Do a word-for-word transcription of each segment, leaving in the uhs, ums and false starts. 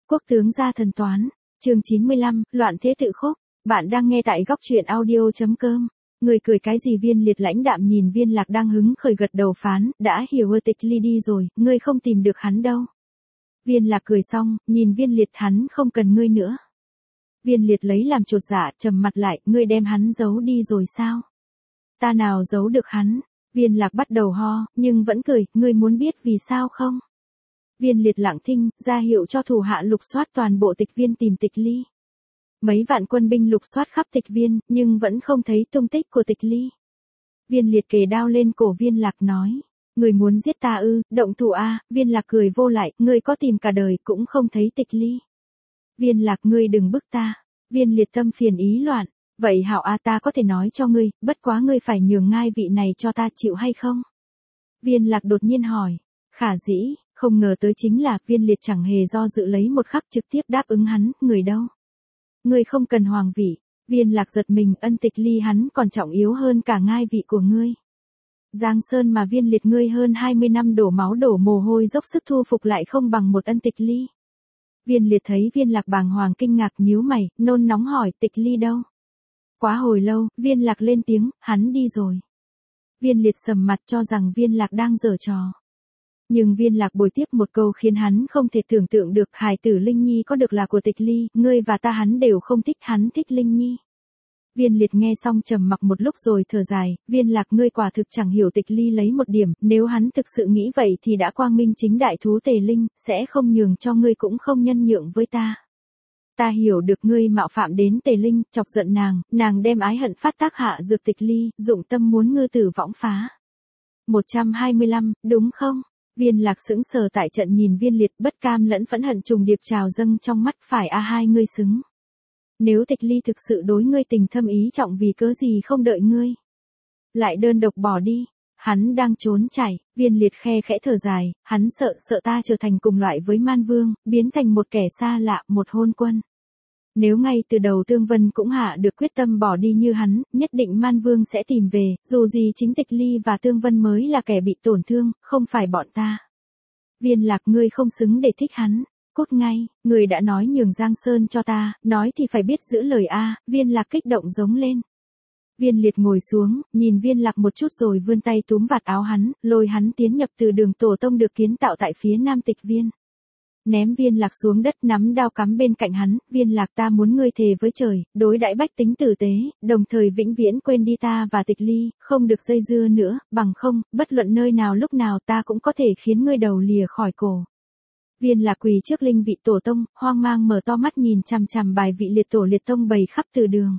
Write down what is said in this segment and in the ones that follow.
Quốc tướng gia thần toán, chương chín mươi lăm, loạn thế tự khúc. Bạn đang nghe tại góc truyện audio.com. Người cười cái gì? Viên Liệt lãnh đạm nhìn Viên Lạc đang hứng khởi gật đầu phán, đã hiểu ơ Tịch Ly đi rồi, ngươi không tìm được hắn đâu. Viên Lạc cười xong, nhìn Viên Liệt, hắn không cần ngươi nữa. Viên Liệt lấy làm chột dạ, trầm mặt lại, ngươi đem hắn giấu đi rồi sao? Ta nào giấu được hắn? Viên Lạc bắt đầu ho, nhưng vẫn cười, ngươi muốn biết vì sao không? Viên Liệt lặng thinh, ra hiệu cho thủ hạ lục soát toàn bộ tịch viên tìm Tịch Ly. Mấy vạn quân binh lục soát khắp tịch viên, nhưng vẫn không thấy tung tích của Tịch Ly. Viên Liệt kề đao lên cổ Viên Lạc nói, người muốn giết ta ư, động thủ a. Viên Lạc cười vô lại, ngươi có tìm cả đời cũng không thấy Tịch Ly. Viên Lạc, ngươi đừng bức ta. Viên Liệt tâm phiền ý loạn, vậy hảo a, ta có thể nói cho ngươi, bất quá ngươi phải nhường ngai vị này cho ta, chịu hay không? Viên Lạc đột nhiên hỏi, khả dĩ. Không ngờ tới chính là, Viên Liệt chẳng hề do dự lấy một khắc trực tiếp đáp ứng hắn, người đâu? Ngươi không cần hoàng vị. Viên Lạc giật mình, ân Tịch Ly hắn còn trọng yếu hơn cả ngai vị của ngươi. Giang Sơn mà Viên Liệt ngươi hơn hai mươi năm đổ máu đổ mồ hôi dốc sức thu phục lại không bằng một ân Tịch Ly. Viên Liệt thấy Viên Lạc bàng hoàng kinh ngạc nhíu mày, nôn nóng hỏi, Tịch Ly đâu? Quá hồi lâu, Viên Lạc lên tiếng, hắn đi rồi. Viên Liệt sầm mặt cho rằng Viên Lạc đang giở trò. Nhưng Viên Lạc bồi tiếp một câu khiến hắn không thể tưởng tượng được, hài tử Linh Nhi có được là của Tịch Ly, ngươi và ta hắn đều không thích, hắn thích Linh Nhi. Viên Liệt nghe xong trầm mặc một lúc rồi thở dài, Viên Lạc ngươi quả thực chẳng hiểu Tịch Ly lấy một điểm, nếu hắn thực sự nghĩ vậy thì đã quang minh chính đại thú Tề Linh, sẽ không nhường cho ngươi cũng không nhân nhượng với ta. Ta hiểu được ngươi mạo phạm đến Tề Linh, chọc giận nàng, nàng đem ái hận phát tác hạ dược Tịch Ly, dụng tâm muốn ngư tử võng phá. một trăm hai mươi lăm, đúng không? Viên Lạc sững sờ tại trận nhìn Viên Liệt, bất cam lẫn phẫn hận trùng điệp trào dâng trong mắt, phải a hai ngươi xứng. Nếu Tịch Ly thực sự đối ngươi tình thâm ý trọng, vì cớ gì không đợi ngươi lại đơn độc bỏ đi? Hắn đang trốn chạy. Viên Liệt khe khẽ thở dài, hắn sợ sợ ta trở thành cùng loại với Man Vương, biến thành một kẻ xa lạ, một hôn quân. Nếu ngay từ đầu Tương Vân cũng hạ được quyết tâm bỏ đi như hắn, nhất định Man Vương sẽ tìm về, dù gì chính Tịch Ly và Tương Vân mới là kẻ bị tổn thương, không phải bọn ta. Viên Lạc ngươi không xứng để thích hắn, cút ngay, người đã nói nhường Giang Sơn cho ta, nói thì phải biết giữ lời a. Viên Lạc kích động giống lên. Viên Liệt ngồi xuống, nhìn Viên Lạc một chút rồi vươn tay túm vạt áo hắn, lôi hắn tiến nhập từ đường tổ tông được kiến tạo tại phía nam tịch viên. Ném Viên Lạc xuống đất, nắm đao cắm bên cạnh hắn, Viên Lạc ta muốn ngươi thề với trời, đối đãi bách tính tử tế, đồng thời vĩnh viễn quên đi ta và Tịch Ly, không được dây dưa nữa, bằng không, bất luận nơi nào lúc nào ta cũng có thể khiến ngươi đầu lìa khỏi cổ. Viên Lạc quỳ trước linh vị tổ tông, hoang mang mở to mắt nhìn chằm chằm bài vị liệt tổ liệt tông bày khắp từ đường.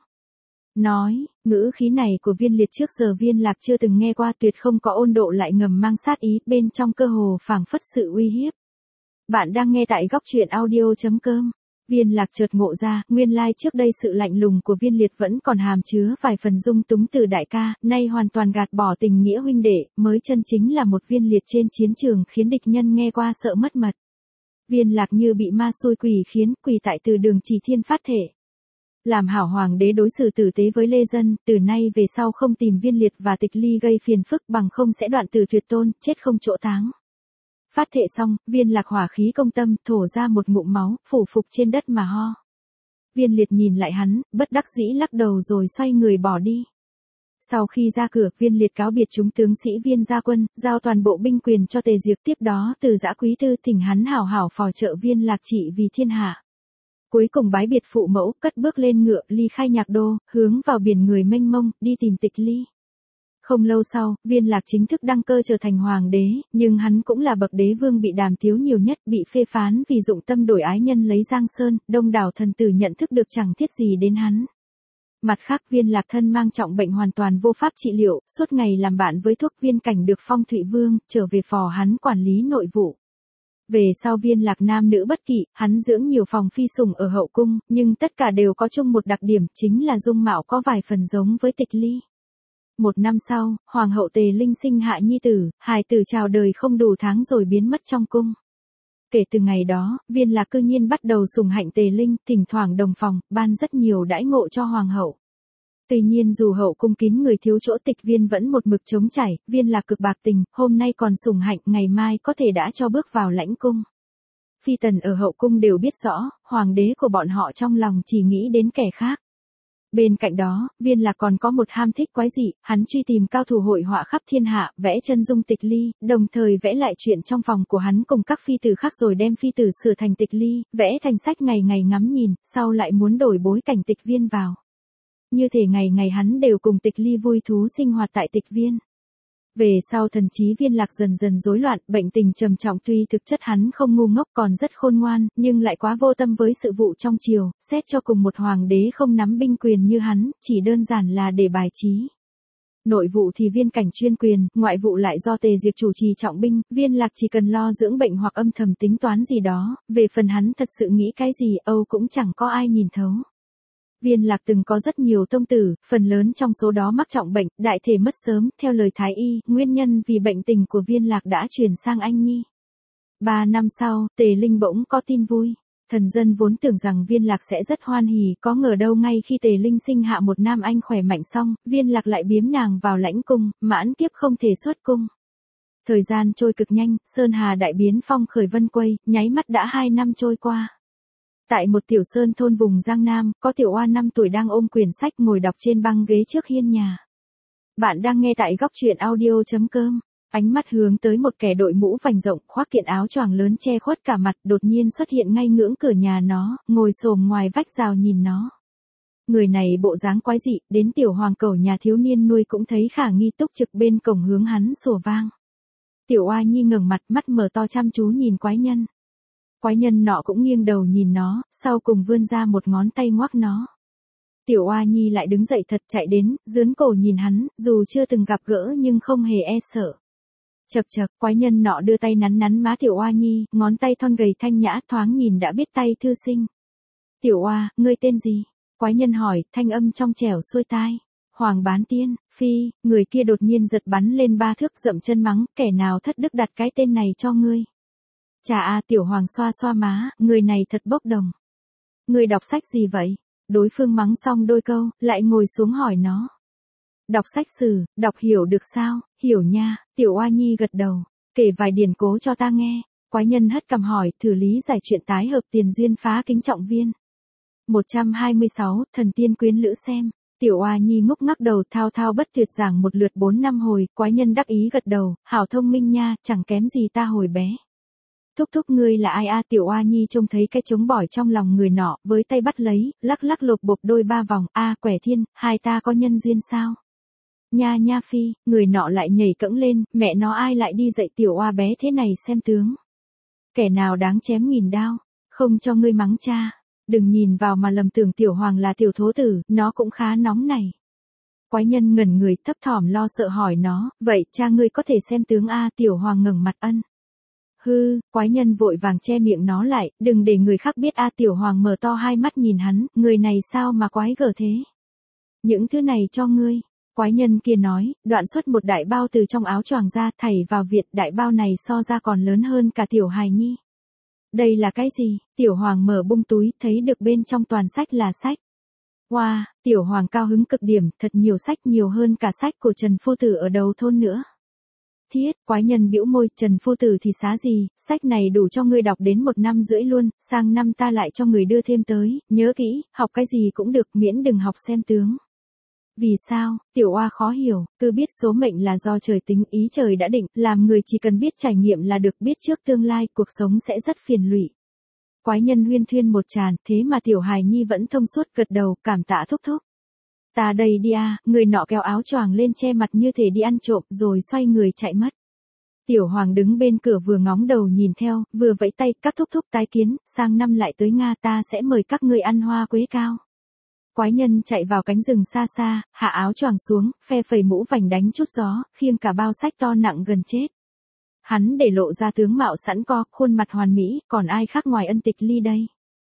Nói, ngữ khí này của Viên Liệt trước giờ Viên Lạc chưa từng nghe qua, tuyệt không có ôn độ lại ngầm mang sát ý, bên trong cơ hồ phảng phất sự uy hiếp. Bạn đang nghe tại góc truyện audio.com. Viên Lạc chợt ngộ ra, nguyên lai trước đây sự lạnh lùng của Viên Liệt vẫn còn hàm chứa vài phần dung túng từ đại ca, nay hoàn toàn gạt bỏ tình nghĩa huynh đệ, mới chân chính là một Viên Liệt trên chiến trường khiến địch nhân nghe qua sợ mất mật. Viên Lạc như bị ma xui quỷ khiến, quỳ tại từ đường Chỉ Thiên phát thể. Làm hảo hoàng đế đối xử tử tế với lê dân, từ nay về sau không tìm Viên Liệt và Tịch Ly gây phiền phức, bằng không sẽ đoạn tử tuyệt tôn, chết không chỗ táng. Phát thệ xong, Viên Lạc hỏa khí công tâm, thổ ra một ngụm máu, phủ phục trên đất mà ho. Viên Liệt nhìn lại hắn, bất đắc dĩ lắc đầu rồi xoay người bỏ đi. Sau khi ra cửa, Viên Liệt cáo biệt chúng tướng sĩ Viên gia quân, giao toàn bộ binh quyền cho Tề Diệp, tiếp đó từ Dã Quý Tư thỉnh hắn hảo hảo phò trợ Viên Lạc trị vì thiên hạ. Cuối cùng bái biệt phụ mẫu, cất bước lên ngựa, ly khai Nhạc Đô, hướng vào biển người mênh mông, đi tìm Tịch Ly. Không lâu sau, Viên Lạc chính thức đăng cơ trở thành hoàng đế, nhưng hắn cũng là bậc đế vương bị đàm tiếu nhiều nhất, bị phê phán vì dụng tâm đổi ái nhân lấy Giang Sơn, đông đảo thần tử nhận thức được chẳng thiết gì đến hắn. Mặt khác, Viên Lạc thân mang trọng bệnh hoàn toàn vô pháp trị liệu, suốt ngày làm bạn với thuốc Viên Cảnh được phong Thụy Vương, trở về phò hắn quản lý nội vụ. Về sau Viên Lạc nam nữ bất kỵ, hắn dưỡng nhiều phòng phi sủng ở hậu cung, nhưng tất cả đều có chung một đặc điểm, chính là dung mạo có vài phần giống với Tịch Ly. Một năm sau, Hoàng hậu Tề Linh sinh hạ nhi tử, hài tử chào đời không đủ tháng rồi biến mất trong cung. Kể từ ngày đó, Viên Lạc cư nhiên bắt đầu sủng hạnh Tề Linh, thỉnh thoảng đồng phòng, ban rất nhiều đãi ngộ cho Hoàng hậu. Tuy nhiên dù hậu cung kín người thiếu chỗ, Tịch Viên vẫn một mực chống chảy, Viên Lạc cực bạc tình, hôm nay còn sủng hạnh, ngày mai có thể đã cho bước vào lãnh cung. phi tần ở hậu cung đều biết rõ, hoàng đế của bọn họ trong lòng chỉ nghĩ đến kẻ khác. Bên cạnh đó, Viên Lạc còn có một ham thích quái dị, hắn truy tìm cao thủ hội họa khắp thiên hạ, vẽ chân dung tịch ly, đồng thời vẽ lại chuyện trong phòng của hắn cùng các phi tử khác rồi đem phi tử sửa thành tịch ly, vẽ thành sách ngày ngày ngắm nhìn, sau lại muốn đổi bối cảnh tịch viên vào. Như thể ngày ngày hắn đều cùng tịch ly vui thú sinh hoạt tại tịch viên. Về sau thần trí Viên Lạc dần dần rối loạn, bệnh tình trầm trọng, tuy thực chất hắn không ngu ngốc còn rất khôn ngoan, nhưng lại quá vô tâm với sự vụ trong triều, xét cho cùng một hoàng đế không nắm binh quyền như hắn, chỉ đơn giản là để bài trí. Nội vụ thì Viên Cảnh chuyên quyền, ngoại vụ lại do Tề Diệp chủ trì trọng binh, Viên Lạc chỉ cần lo dưỡng bệnh hoặc âm thầm tính toán gì đó, về phần hắn thật sự nghĩ cái gì Âu cũng chẳng có ai nhìn thấu. Viên Lạc từng có rất nhiều tông tử, phần lớn trong số đó mắc trọng bệnh, đại thể mất sớm, theo lời Thái Y, nguyên nhân vì bệnh tình của Viên Lạc đã chuyển sang anh nhi. Ba năm sau, Tề Linh bỗng có tin vui. Thần dân vốn tưởng rằng Viên Lạc sẽ rất hoan hỉ, có ngờ đâu ngay khi Tề Linh sinh hạ một nam anh khỏe mạnh xong, Viên Lạc lại biếm nàng vào lãnh cung, mãn kiếp không thể xuất cung. Thời gian trôi cực nhanh, Sơn Hà đại biến phong khởi vân quay, nháy mắt đã hai năm trôi qua. Tại một tiểu sơn thôn vùng Giang Nam, có tiểu oa năm tuổi đang ôm quyển sách ngồi đọc trên băng ghế trước hiên nhà. Bạn đang nghe tại góc truyện audio.com. Ánh mắt hướng tới một kẻ đội mũ vành rộng, khoác kiện áo choàng lớn che khuất cả mặt, đột nhiên xuất hiện ngay ngưỡng cửa nhà nó, ngồi xổm ngoài vách rào nhìn nó. Người này bộ dáng quái dị, đến tiểu hoàng cẩu nhà thiếu niên nuôi cũng thấy khả nghi, túc trực bên cổng hướng hắn sủa vang. Tiểu oa nhi ngẩng mặt, mắt mở to chăm chú nhìn quái nhân. Quái nhân nọ cũng nghiêng đầu nhìn nó, sau cùng vươn ra một ngón tay ngoắc nó. Tiểu oa nhi lại đứng dậy thật, chạy đến, dướn cổ nhìn hắn, dù chưa từng gặp gỡ nhưng không hề e sợ. Chậc chậc, quái nhân nọ đưa tay nắn nắn má tiểu oa nhi, ngón tay thon gầy thanh nhã, thoáng nhìn đã biết tay thư sinh. Tiểu oa, ngươi tên gì? Quái nhân hỏi, thanh âm trong trẻo xuôi tai. Hoàng Bán Tiên. Phi. Người kia đột nhiên giật bắn lên ba thước, dậm chân mắng, kẻ nào thất đức đặt cái tên này cho ngươi? Chà a, tiểu hoàng xoa xoa má, người này thật bốc đồng. Ngươi đọc sách gì vậy? Đối phương mắng xong đôi câu, lại ngồi xuống hỏi nó. Đọc sách sử, đọc hiểu được sao? Hiểu nha. Tiểu oa nhi gật đầu. Kể vài điển cố cho ta nghe. Quái nhân hất cằm hỏi, thử lý giải chuyện tái hợp tiền duyên phá kính trọng viên. một trăm hai mươi sáu, thần tiên quyến lữ xem. Tiểu oa nhi ngúc ngắc đầu, thao thao bất tuyệt giảng một lượt bốn năm hồi. Quái nhân đắc ý gật đầu, hảo thông minh nha, chẳng kém gì ta hồi bé. Thúc thúc ngươi là ai a? Tiểu oa nhi trông thấy cái trống bỏi trong lòng người nọ, với tay bắt lấy, lắc lắc lột bột đôi ba vòng, a quẻ thiên, hai ta có nhân duyên sao? Nha nha phi, người nọ lại nhảy cẫng lên, mẹ nó ai lại đi dạy tiểu oa bé thế này xem tướng. Kẻ nào đáng chém nghìn đao, không cho ngươi mắng cha, đừng nhìn vào mà lầm tưởng tiểu hoàng là tiểu thố tử, nó cũng khá nóng này. Quái nhân ngẩn người, thấp thỏm lo sợ hỏi nó, vậy cha ngươi có thể xem tướng a? Tiểu hoàng ngẩng mặt ân. Hư, quái nhân vội vàng che miệng nó lại, đừng để người khác biết a. Tiểu hoàng mở to hai mắt nhìn hắn, người này sao mà quái gở thế? Những thứ này cho ngươi. Quái nhân kia nói, đoạn xuất một đại bao từ trong áo choàng ra, thảy vào viện, đại bao này so ra còn lớn hơn cả tiểu hài nhi. Đây là cái gì? Tiểu hoàng mở bung túi, thấy được bên trong toàn sách là sách. Wow, tiểu hoàng cao hứng cực điểm, thật nhiều sách, nhiều hơn cả sách của Trần Phu Tử ở đầu thôn nữa. Thiết, quái nhân bĩu môi, Trần Phu Tử thì xá gì, sách này đủ cho ngươi đọc đến một năm rưỡi luôn, sang năm ta lại cho người đưa thêm tới, nhớ kỹ, học cái gì cũng được, miễn đừng học xem tướng. Vì sao? Tiểu oa khó hiểu, cứ biết số mệnh là do trời tính, ý trời đã định, làm người chỉ cần biết trải nghiệm là được, biết trước tương lai, cuộc sống sẽ rất phiền lụy. Quái nhân huyên thuyên một tràn, thế mà tiểu hài nhi vẫn thông suốt, gật đầu, cảm tạ thúc thúc. Ta đây đi a. Người nọ kéo áo choàng lên che mặt như thể đi ăn trộm, rồi xoay người chạy mất. Tiểu hoàng đứng bên cửa vừa ngóng đầu nhìn theo, vừa vẫy tay, các thúc thúc tái kiến, sang năm lại tới Nga ta sẽ mời các ngươi ăn hoa quế cao. Quái nhân chạy vào cánh rừng xa xa, hạ áo choàng xuống, phe phẩy mũ vành đánh chút gió, khiêng cả bao sách to nặng gần chết. Hắn để lộ ra tướng mạo sẵn co, khuôn mặt hoàn mỹ, còn ai khác ngoài Ân Tịch Ly đây?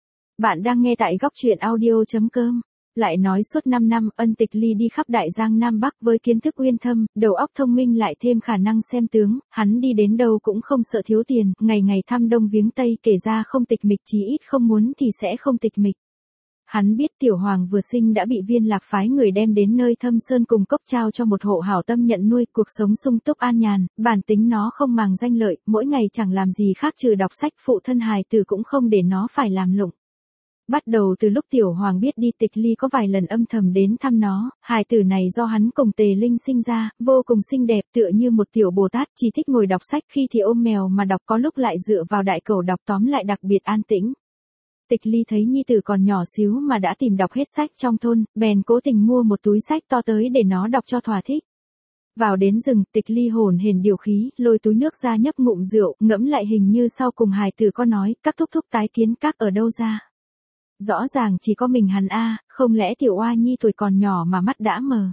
Bạn đang nghe tại góc truyện audio.com. Lại nói suốt năm năm, Ân Tịch Ly đi khắp Đại Giang Nam Bắc với kiến thức uyên thâm, đầu óc thông minh lại thêm khả năng xem tướng, hắn đi đến đâu cũng không sợ thiếu tiền, ngày ngày thăm đông viếng tây, kể ra không tịch mịch, chí ít không muốn thì sẽ không tịch mịch. Hắn biết tiểu hoàng vừa sinh đã bị viên lạc phái người đem đến nơi thâm sơn cùng cốc trao cho một hộ hảo tâm nhận nuôi, cuộc sống sung túc an nhàn, bản tính nó không màng danh lợi, mỗi ngày chẳng làm gì khác trừ đọc sách, phụ thân hài tử cũng không để nó phải làm lụng. Bắt đầu từ lúc tiểu hoàng biết đi, Tịch Ly có vài lần âm thầm đến thăm nó, hài tử này do hắn cùng Tề Linh sinh ra, vô cùng xinh đẹp tựa như một tiểu Bồ Tát, chỉ thích ngồi đọc sách, khi thì ôm mèo mà đọc, có lúc lại dựa vào đại cẩu đọc, tóm lại đặc biệt an tĩnh. Tịch Ly thấy nhi tử còn nhỏ xíu mà đã tìm đọc hết sách trong thôn, bèn cố tình mua một túi sách to tới để nó đọc cho thỏa thích. Vào đến rừng, Tịch Ly hồn hển điều khí, lôi túi nước ra nhấp ngụm rượu, ngẫm lại hình như sau cùng hài tử có nói, các thúc thúc tái kiến các ở đâu ra. Rõ ràng chỉ có mình hắn a, không lẽ tiểu oa nhi tuổi còn nhỏ mà mắt đã mờ.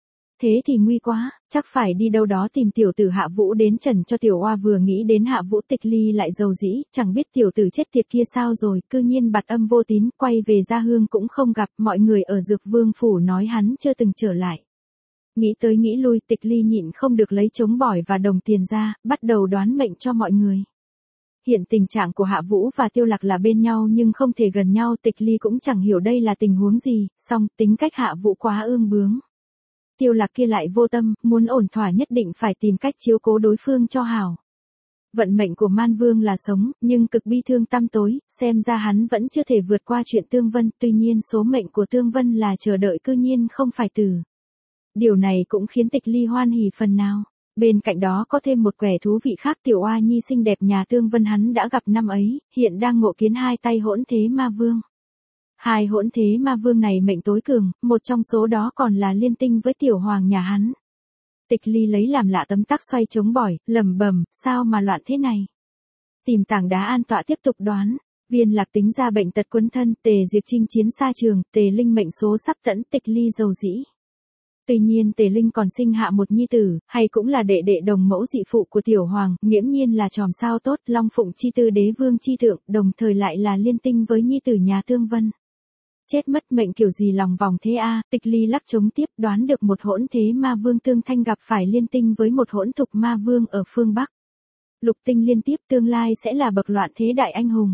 Thế thì nguy quá, chắc phải đi đâu đó tìm tiểu tử Hạ Vũ đến trần cho tiểu oa. Vừa nghĩ đến Hạ Vũ, Tịch Ly lại dầu dĩ, chẳng biết tiểu tử chết tiệt kia sao rồi, cư nhiên bặt âm vô tín, quay về gia hương cũng không gặp, mọi người ở Dược Vương phủ nói hắn chưa từng trở lại. Nghĩ tới nghĩ lui, Tịch Ly nhịn không được lấy trống bỏi và đồng tiền ra, bắt đầu đoán mệnh cho mọi người. Hiện tình trạng của Hạ Vũ và Tiêu Lạc là bên nhau nhưng không thể gần nhau, Tịch Ly cũng chẳng hiểu đây là tình huống gì, song tính cách Hạ Vũ quá ương bướng. Tiêu Lạc kia lại vô tâm, muốn ổn thỏa nhất định phải tìm cách chiếu cố đối phương cho hảo. Vận mệnh của Man Vương là sống, nhưng cực bi thương tăm tối, xem ra hắn vẫn chưa thể vượt qua chuyện Tương Vân, tuy nhiên số mệnh của Tương Vân là chờ đợi cư nhiên không phải tử. Điều này cũng khiến Tịch Ly hoan hỉ phần nào. Bên cạnh đó có thêm một quẻ thú vị khác, tiểu oa nhi xinh đẹp nhà Tương Vân hắn đã gặp năm ấy, hiện đang ngộ kiến hai tay hỗn thế ma vương. Hai hỗn thế ma vương này mệnh tối cường, một trong số đó còn là liên tinh với tiểu hoàng nhà hắn. Tịch Ly lấy làm lạ tấm tắc xoay chống bỏi, lẩm bẩm, sao mà loạn thế này. Tìm tảng đá an tọa tiếp tục đoán, viên lạc tính ra bệnh tật quấn thân, Tề Diệp chinh chiến xa trường, Tề Linh mệnh số sắp tẫn, Tịch Ly dầu dĩ. Tuy nhiên Tề Linh còn sinh hạ một nhi tử, hay cũng là đệ đệ đồng mẫu dị phụ của tiểu hoàng, nghiễm nhiên là chòm sao tốt, Long Phụng chi tư đế vương chi thượng, đồng thời lại là liên tinh với nhi tử nhà Tương Vân. Chết mất mệnh kiểu gì lòng vòng thế a, Tịch Ly lắc chống tiếp, đoán được một hỗn thế ma vương Tương Thanh gặp phải liên tinh với một hỗn thục ma vương ở phương Bắc. Lục tinh liên tiếp tương lai sẽ là bậc loạn thế đại anh hùng.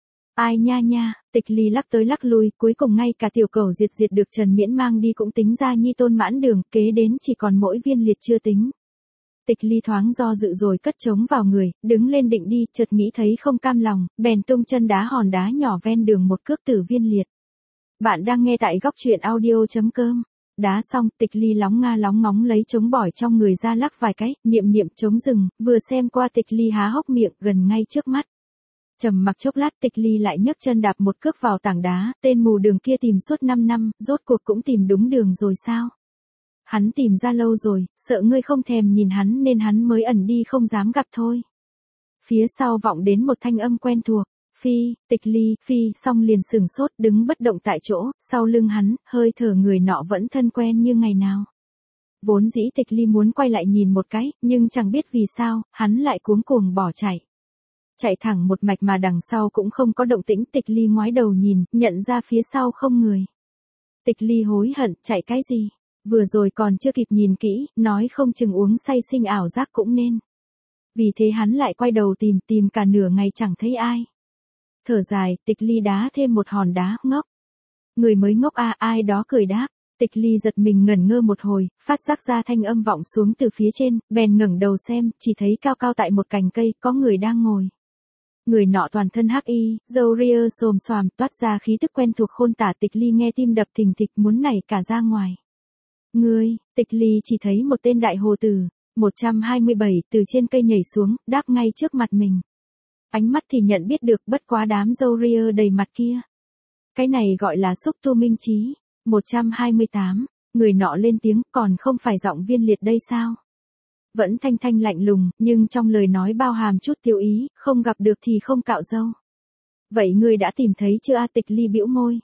Ai nha nha, Tịch Ly lắc tới lắc lui, cuối cùng ngay cả tiểu cẩu diệt diệt được Trần Miễn mang đi cũng tính ra nhi tôn mãn đường, kế đến chỉ còn mỗi viên liệt chưa tính. Tịch Ly thoáng do dự rồi cất trống vào người, đứng lên định đi, chợt nghĩ thấy không cam lòng, bèn tung chân đá hòn đá nhỏ ven đường một cước tử viên liệt. Bạn đang nghe tại góc truyện audio chấm com. Đá xong, Tịch Ly lóng nga lóng ngóng lấy trống bỏi trong người ra lắc vài cái, niệm niệm trống rừng, vừa xem qua Tịch Ly há hốc miệng, gần ngay trước mắt. Trầm mặc chốc lát, Tịch Ly lại nhấc chân đạp một cước vào tảng đá, tên mù đường kia tìm suốt năm năm, rốt cuộc cũng tìm đúng đường rồi sao? Hắn tìm ra lâu rồi, sợ ngươi không thèm nhìn hắn nên hắn mới ẩn đi không dám gặp thôi. Phía sau vọng đến một thanh âm quen thuộc, Phi, Tịch Ly, Phi, xong liền sừng sốt đứng bất động tại chỗ, sau lưng hắn, hơi thở người nọ vẫn thân quen như ngày nào. Vốn dĩ Tịch Ly muốn quay lại nhìn một cái, nhưng chẳng biết vì sao, hắn lại cuống cuồng bỏ chạy. Chạy thẳng một mạch mà đằng sau cũng không có động tĩnh, Tịch Ly ngoái đầu nhìn, nhận ra phía sau không người. Tịch Ly hối hận, chạy cái gì? Vừa rồi còn chưa kịp nhìn kỹ, nói không chừng uống say sinh ảo giác cũng nên. Vì thế hắn lại quay đầu tìm, tìm cả nửa ngày chẳng thấy ai. Thở dài, Tịch Ly đá thêm một hòn đá, ngốc. Người mới ngốc a, ai đó cười đáp. Tịch Ly giật mình ngẩn ngơ một hồi, phát giác ra thanh âm vọng xuống từ phía trên, bèn ngẩng đầu xem, chỉ thấy cao cao tại một cành cây, có người đang ngồi. Người nọ toàn thân hắc y, râu ria xồm xoàm, toát ra khí tức quen thuộc khôn tả. Tịch Ly nghe tim đập thình thịch muốn nảy cả ra ngoài. Ngươi, Tịch Ly chỉ thấy một tên đại hồ tử, một trăm hai mươi bảy, từ trên cây nhảy xuống, đáp ngay trước mặt mình. Ánh mắt thì nhận biết được, bất quá đám râu ria đầy mặt kia. Cái này gọi là xúc tu minh trí. một trăm hai mươi tám, người nọ lên tiếng, còn không phải giọng viên liệt đây sao? Vẫn thanh thanh lạnh lùng, nhưng trong lời nói bao hàm chút tiêu ý, không gặp được thì không cạo râu. Vậy ngươi đã tìm thấy chưa a? Tịch Ly bĩu môi.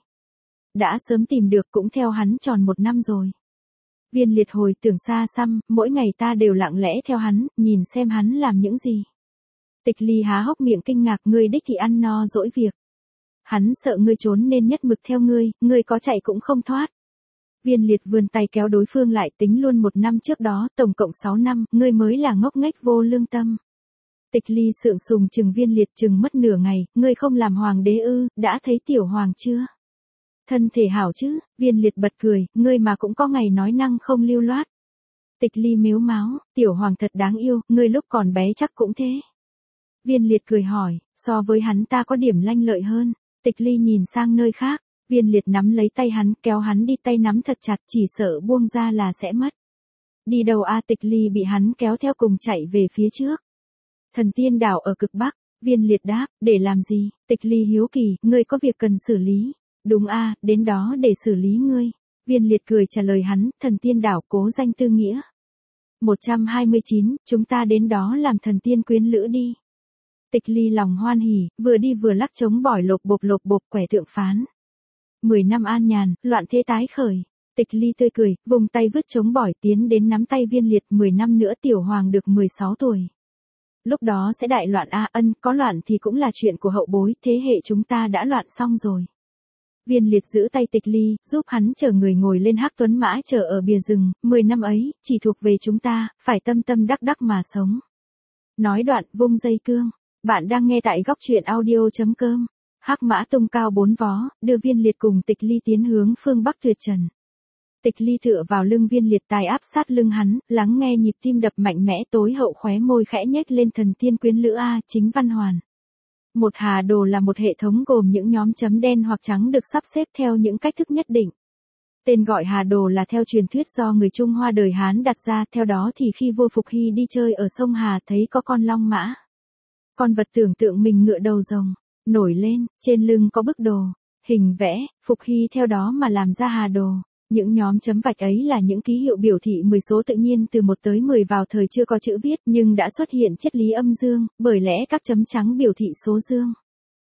Đã sớm tìm được, cũng theo hắn tròn một năm rồi. Viên liệt hồi tưởng xa xăm, mỗi ngày ta đều lặng lẽ theo hắn, nhìn xem hắn làm những gì. Tịch Ly há hốc miệng kinh ngạc, ngươi đích thì ăn no dỗi việc. Hắn sợ ngươi trốn nên nhất mực theo ngươi, ngươi có chạy cũng không thoát. Viên liệt vươn tay kéo đối phương lại, tính luôn một năm trước đó, tổng cộng sáu năm, ngươi mới là ngốc nghếch vô lương tâm. Tịch Ly sượng sùng chừng viên liệt chừng mất nửa ngày, ngươi không làm hoàng đế ư, đã thấy tiểu hoàng chưa? Thân thể hảo chứ, Viên Liệt bật cười, ngươi mà cũng có ngày nói năng không lưu loát. Tịch Ly mếu máo, tiểu hoàng thật đáng yêu, ngươi lúc còn bé chắc cũng thế. Viên Liệt cười hỏi, so với hắn ta có điểm lanh lợi hơn. Tịch Ly nhìn sang nơi khác, Viên Liệt nắm lấy tay hắn, kéo hắn đi, tay nắm thật chặt, chỉ sợ buông ra là sẽ mất. Đi đâu a? Tịch Ly bị hắn kéo theo cùng chạy về phía trước. Thần Tiên đảo ở cực Bắc. Viên Liệt đáp, để làm gì? Tịch Ly hiếu kỳ, ngươi có việc cần xử lý. Đúng a, đến đó để xử lý ngươi. Viên Liệt cười trả lời hắn, Thần Tiên đảo cố danh tư nghĩa. một trăm hai mươi chín, chúng ta đến đó làm thần tiên quyến lữ đi. Tịch Ly lòng hoan hỉ, vừa đi vừa lắc trống bỏi lộp bộp lộp bộp quẻ tượng phán. Mười năm an nhàn, loạn thế tái khởi. Tịch Ly tươi cười, vùng tay vứt trống bỏi tiến đến nắm tay Viên Liệt, mười năm nữa tiểu hoàng được mười sáu tuổi. Lúc đó sẽ đại loạn a, ân, có loạn thì cũng là chuyện của hậu bối, thế hệ chúng ta đã loạn xong rồi. Viên Liệt giữ tay Tịch Ly, giúp hắn chở người ngồi lên hắc tuấn mã chờ ở bìa rừng, mười năm ấy, chỉ thuộc về chúng ta, phải tâm tâm đắc đắc mà sống. Nói đoạn, vung dây cương. Bạn đang nghe tại góc truyện audio.com. Hắc mã tung cao bốn vó, đưa Viên Liệt cùng Tịch Ly tiến hướng phương Bắc tuyệt trần. Tịch Ly tựa vào lưng Viên Liệt, tài áp sát lưng hắn, lắng nghe nhịp tim đập mạnh mẽ, tối hậu khóe môi khẽ nhếch lên, thần tiên quyến lữ a, chính văn hoàn. Một hà đồ là một hệ thống gồm những nhóm chấm đen hoặc trắng được sắp xếp theo những cách thức nhất định. Tên gọi hà đồ là theo truyền thuyết do người Trung Hoa đời Hán đặt ra, theo đó thì khi vua Phục Hy đi chơi ở sông Hà thấy có con long mã. Con vật tưởng tượng mình ngựa đầu rồng, nổi lên, trên lưng có bức đồ, hình vẽ, Phục Hy theo đó mà làm ra hà đồ. Những nhóm chấm vạch ấy là những ký hiệu biểu thị mười số tự nhiên từ một tới mười vào thời chưa có chữ viết nhưng đã xuất hiện triết lý âm dương, bởi lẽ các chấm trắng biểu thị số dương.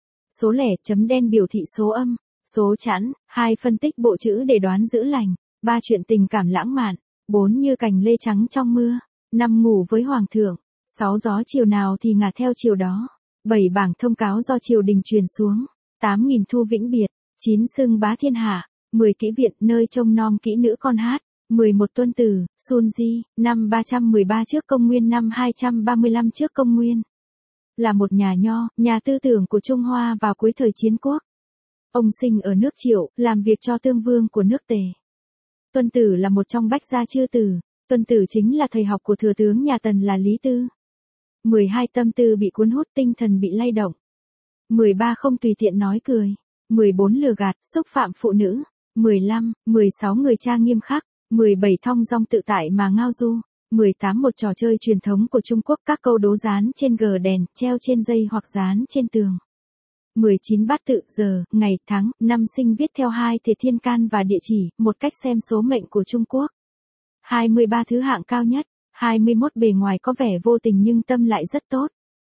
Số lẻ, chấm đen biểu thị số âm, số chẵn, hai phân tích bộ chữ để đoán chữ lành, ba chuyện tình cảm lãng mạn, bốn như cành lê trắng trong mưa, năm ngủ với hoàng thượng, sáu gió chiều nào thì ngả theo chiều đó, bảy bảng thông cáo do triều đình truyền xuống, tám nghìn thu vĩnh biệt, chín xưng bá thiên hạ. mười kỹ viện nơi trông nom kỹ nữ con hát, mười một tuân tử, Sun Di, năm ba trăm mười ba trước công nguyên, năm hai trăm ba mươi lăm trước công nguyên. Là một nhà nho, nhà tư tưởng của Trung Hoa vào cuối thời chiến quốc. Ông sinh ở nước Triệu, làm việc cho tương vương của nước Tề. Tuân tử là một trong bách gia chư tử, Tuân tử chính là thầy học của thừa tướng nhà Tần là Lý Tư. mười hai tâm tư bị cuốn hút, tinh thần bị lay động. mười ba không tùy tiện nói cười. mười bốn lừa gạt, xúc phạm phụ nữ. mười lăm, mười sáu người cha nghiêm khắc. mười bảy thong dong tự tại mà ngao du. mười tám một trò chơi truyền thống của Trung Quốc, các câu đố dán trên gờ đèn, treo trên dây hoặc dán trên tường. mười chín bát tự, giờ, ngày, tháng, năm sinh viết theo hai thể thiên can và địa chỉ, một cách xem số mệnh của Trung Quốc. hai mươi ba thứ hạng cao nhất. hai mươi mốt bề ngoài có vẻ vô tình nhưng tâm lại rất tốt.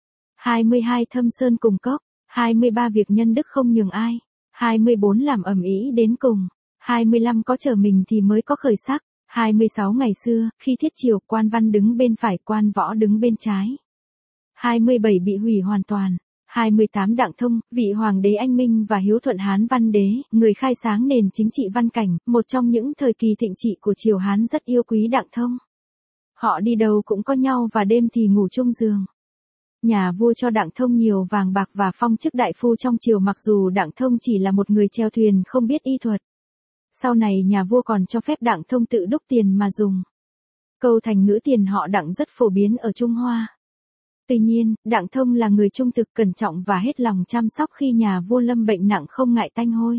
hai mươi hai thâm sơn cùng cốc. hai mươi ba việc nhân đức không nhường ai. hai mươi bốn làm ầm ĩ đến cùng. hai mươi lăm có trở mình thì mới có khởi sắc. hai mươi sáu ngày xưa, khi thiết triều, quan văn đứng bên phải, quan võ đứng bên trái. hai mươi bảy bị hủy hoàn toàn. hai mươi tám Đặng Thông, vị hoàng đế anh minh và hiếu thuận Hán văn đế, người khai sáng nền chính trị văn cảnh, một trong những thời kỳ thịnh trị của triều Hán, rất yêu quý Đặng Thông. Họ đi đâu cũng có nhau và đêm thì ngủ chung giường. Nhà vua cho Đặng Thông nhiều vàng bạc và phong chức đại phu trong triều, mặc dù Đặng Thông chỉ là một người chèo thuyền không biết y thuật. Sau này nhà vua còn cho phép Đặng Thông tự đúc tiền mà dùng. Câu thành ngữ tiền họ Đặng rất phổ biến ở Trung Hoa. Tuy nhiên, Đặng Thông là người trung thực, cẩn trọng và hết lòng chăm sóc khi nhà vua lâm bệnh nặng, không ngại tanh hôi.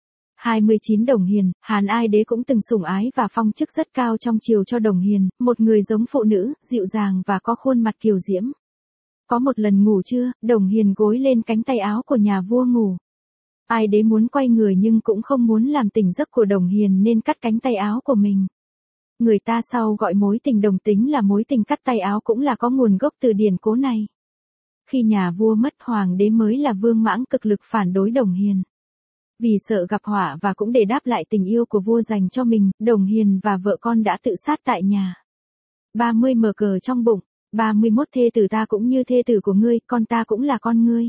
hai mươi chín Đồng Hiền, Hàn Ai đế cũng từng sủng ái và phong chức rất cao trong triều cho Đồng Hiền, một người giống phụ nữ, dịu dàng và có khuôn mặt kiều diễm. Có một lần ngủ trưa, Đồng Hiền gối lên cánh tay áo của nhà vua ngủ. Ai đế muốn quay người nhưng cũng không muốn làm tỉnh giấc của Đồng Hiền nên cắt cánh tay áo của mình. Người ta sau gọi mối tình đồng tính là mối tình cắt tay áo, cũng là có nguồn gốc từ điển cố này. Khi nhà vua mất, hoàng đế mới là Vương Mãng cực lực phản đối Đồng Hiền. Vì sợ gặp họa và cũng để đáp lại tình yêu của vua dành cho mình, Đồng Hiền và vợ con đã tự sát tại nhà. ba mươi mở cờ trong bụng. ba mươi mốt thê tử ta cũng như thê tử của ngươi, con ta cũng là con ngươi.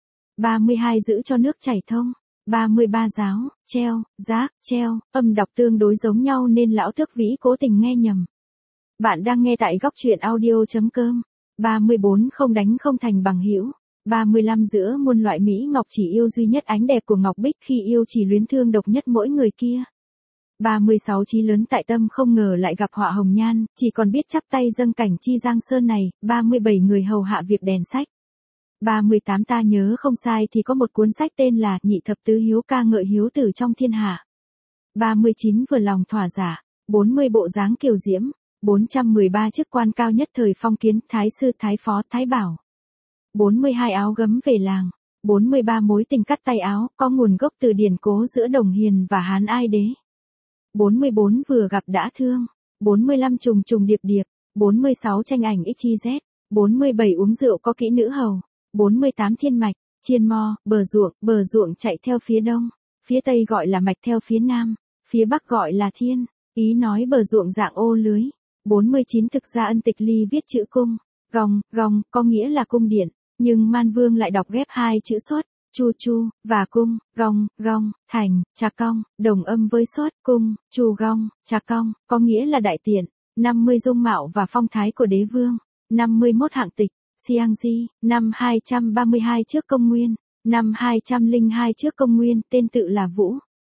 ba mươi hai giữ cho nước chảy thông. ba mươi ba giáo, treo, giác, treo, âm đọc tương đối giống nhau nên lão Tước Vĩ cố tình nghe nhầm. Bạn đang nghe tại góc truyện audio chấm com. ba mươi bốn không đánh không thành bằng hữu. ba mươi lăm giữa muôn loại Mỹ Ngọc chỉ yêu duy nhất ánh đẹp của Ngọc Bích, khi yêu chỉ luyến thương độc nhất mỗi người kia. ba mươi sáu chí lớn tại tâm không ngờ lại gặp họa hồng nhan, chỉ còn biết chắp tay dâng cảnh chi giang sơn này. ba mươi bảy người hầu hạ việc đèn sách. ba mươi tám ta nhớ không sai thì có một cuốn sách tên là Nhị thập tứ hiếu ca ngợi hiếu tử trong thiên hạ. ba mươi chín vừa lòng thỏa giả. bốn mươi bộ dáng kiều diễm. bốn trăm mười ba chức quan cao nhất thời phong kiến, thái sư, thái phó, thái bảo. bốn mươi hai áo gấm về làng. bốn mươi ba mối tình cắt tay áo, có nguồn gốc từ điển cố giữa Đồng Hiền và Hán Ai Đế. bốn mươi bốn vừa gặp đã thương. bốn mươi lăm trùng trùng điệp điệp. bốn mươi sáu tranh ảnh ích y. bốn mươi bảy uống rượu có kỹ nữ hầu. bốn mươi tám thiên mạch, chiên mo, bờ ruộng, bờ ruộng chạy theo phía đông. Phía tây gọi là mạch theo phía nam. Phía bắc gọi là thiên. Ý nói bờ ruộng dạng ô lưới. bốn mươi chín thực ra Ân Tịch Ly viết chữ cung. Gòng, gòng, có nghĩa là cung điện. Nhưng Man Vương lại đọc ghép hai chữ xuất, chu chu, và cung, gong, gong, thành, trà cong, đồng âm với xuất, cung, chu gong, trà cong, có nghĩa là đại tiện. năm mươi dung mạo và phong thái của đế vương. năm mươi mốt hạng tịch, Siang Di, năm hai trăm ba mươi hai trước công nguyên. Năm hai trăm lẻ hai trước công nguyên, tên tự là Vũ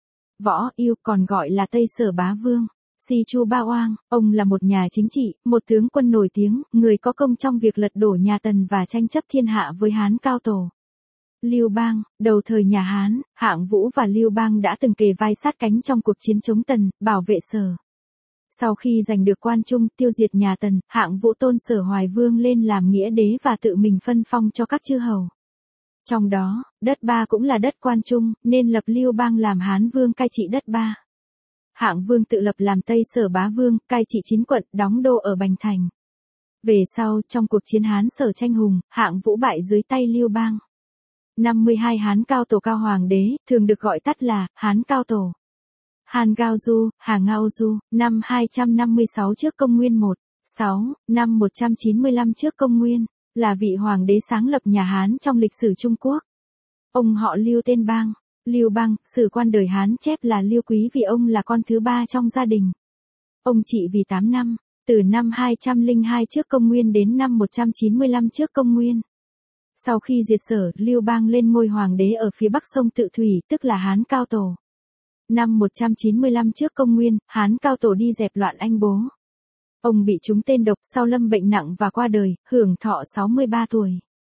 Võ Yêu, còn gọi là Tây Sở Bá Vương. Si Chu Ba Oang, ông là một nhà chính trị, một tướng quân nổi tiếng, người có công trong việc lật đổ nhà Tần và tranh chấp thiên hạ với Hán Cao Tổ. Lưu Bang, đầu thời nhà Hán, Hạng Vũ và Lưu Bang đã từng kề vai sát cánh trong cuộc chiến chống Tần, bảo vệ Sở. Sau khi giành được Quan Trung, tiêu diệt nhà Tần, Hạng Vũ tôn Sở Hoài Vương lên làm nghĩa đế và tự mình phân phong cho các chư hầu. Trong đó, đất Ba cũng là đất Quan Trung, nên lập Lưu Bang làm Hán Vương cai trị đất Ba. Hạng Vương tự lập làm Tây Sở Bá Vương, cai trị chín quận, đóng đô ở Bành Thành. Về sau, trong cuộc chiến Hán Sở tranh hùng, Hạng Vũ bại dưới tay Lưu Bang. năm mươi hai Hán Cao Tổ Cao Hoàng đế, thường được gọi tắt là Hán Cao Tổ. Hàn Gao Du, Hà Ngao Du, năm hai trăm năm mươi sáu trước công nguyên một, sáu, năm một trăm chín mươi lăm trước công nguyên, là vị hoàng đế sáng lập nhà Hán trong lịch sử Trung Quốc. Ông họ Lưu tên Bang. Lưu Bang, sử quan đời Hán chép là Lưu Quý vì ông là con thứ ba trong gia đình. Ông trị vì tám năm, từ năm hai trăm lẻ hai trước công nguyên đến năm một trăm chín mươi lăm trước công nguyên. Sau khi diệt Sở, Lưu Bang lên ngôi hoàng đế ở phía bắc sông Tự Thủy, tức là Hán Cao Tổ. Năm một trăm chín mươi lăm trước công nguyên, Hán Cao Tổ đi dẹp loạn anh bố. Ông bị trúng tên độc, sau lâm bệnh nặng và qua đời, hưởng thọ sáu mươi ba tuổi.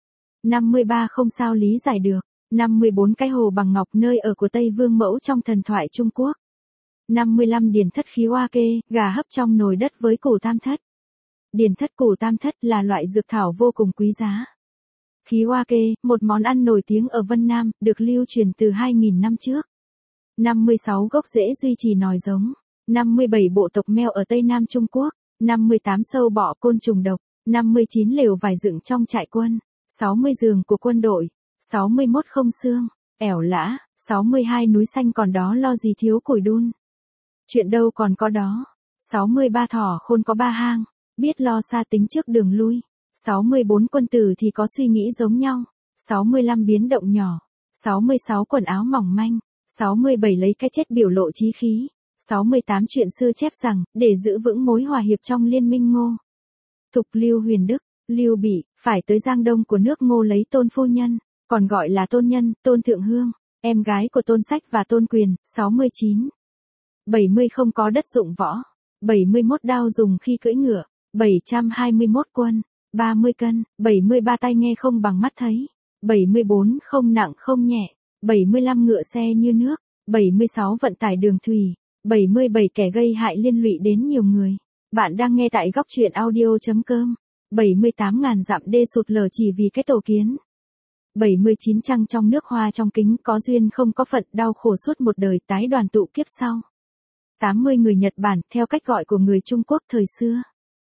năm mươi ba không sao lý giải được. năm mươi bốn cái hồ bằng ngọc, nơi ở của Tây Vương Mẫu trong thần thoại Trung Quốc. năm mươi lăm điển thất khí hoa kê, gà hấp trong nồi đất với củ tam thất. Điển thất củ tam thất là loại dược thảo vô cùng quý giá. Khí hoa kê, một món ăn nổi tiếng ở Vân Nam, được lưu truyền từ hai nghìn năm trước. năm mươi sáu gốc rễ duy trì nòi giống. năm mươi bảy bộ tộc mèo ở Tây Nam Trung Quốc. năm mươi tám sâu bọ côn trùng độc. năm mươi chín lều vải dựng trong trại quân. sáu mươi giường của quân đội. sáu mươi mốt không xương, ẻo lã. sáu mươi hai núi xanh còn đó lo gì thiếu củi đun. Chuyện đâu còn có đó. sáu mươi ba thỏ khôn có ba hang, biết lo xa tính trước đường lui. sáu mươi bốn quân tử thì có suy nghĩ giống nhau. sáu mươi lăm biến động nhỏ. sáu mươi sáu quần áo mỏng manh. sáu mươi bảy lấy cái chết biểu lộ chí khí. sáu mươi tám chuyện xưa chép rằng, để giữ vững mối hòa hiệp trong liên minh Ngô Thục Lưu Huyền Đức, Lưu Bị, phải tới Giang Đông của nước Ngô lấy Tôn phu nhân, còn gọi là Tôn Nhân, Tôn Thượng Hương, em gái của Tôn Sách và Tôn Quyền. sáu mươi chín. bảy mươi không có đất dụng võ. bảy mươi mốt đao dùng khi cưỡi ngựa. bảy trăm hai mươi mốt quân. ba mươi cân. bảy mươi ba tai nghe không bằng mắt thấy. bảy mươi bốn không nặng không nhẹ. bảy mươi lăm ngựa xe như nước. bảy mươi sáu vận tải đường thủy. bảy mươi bảy kẻ gây hại liên lụy đến nhiều người. Bạn đang nghe tại góc truyện audio.com. bảy mươi tám ngàn dặm đê sụt lở chỉ vì cái tổ kiến. bảy mươi chín trăng trong nước hoa trong kính, có duyên không có phận, đau khổ suốt một đời, tái đoàn tụ kiếp sau. tám mươi người Nhật Bản, theo cách gọi của người Trung Quốc thời xưa.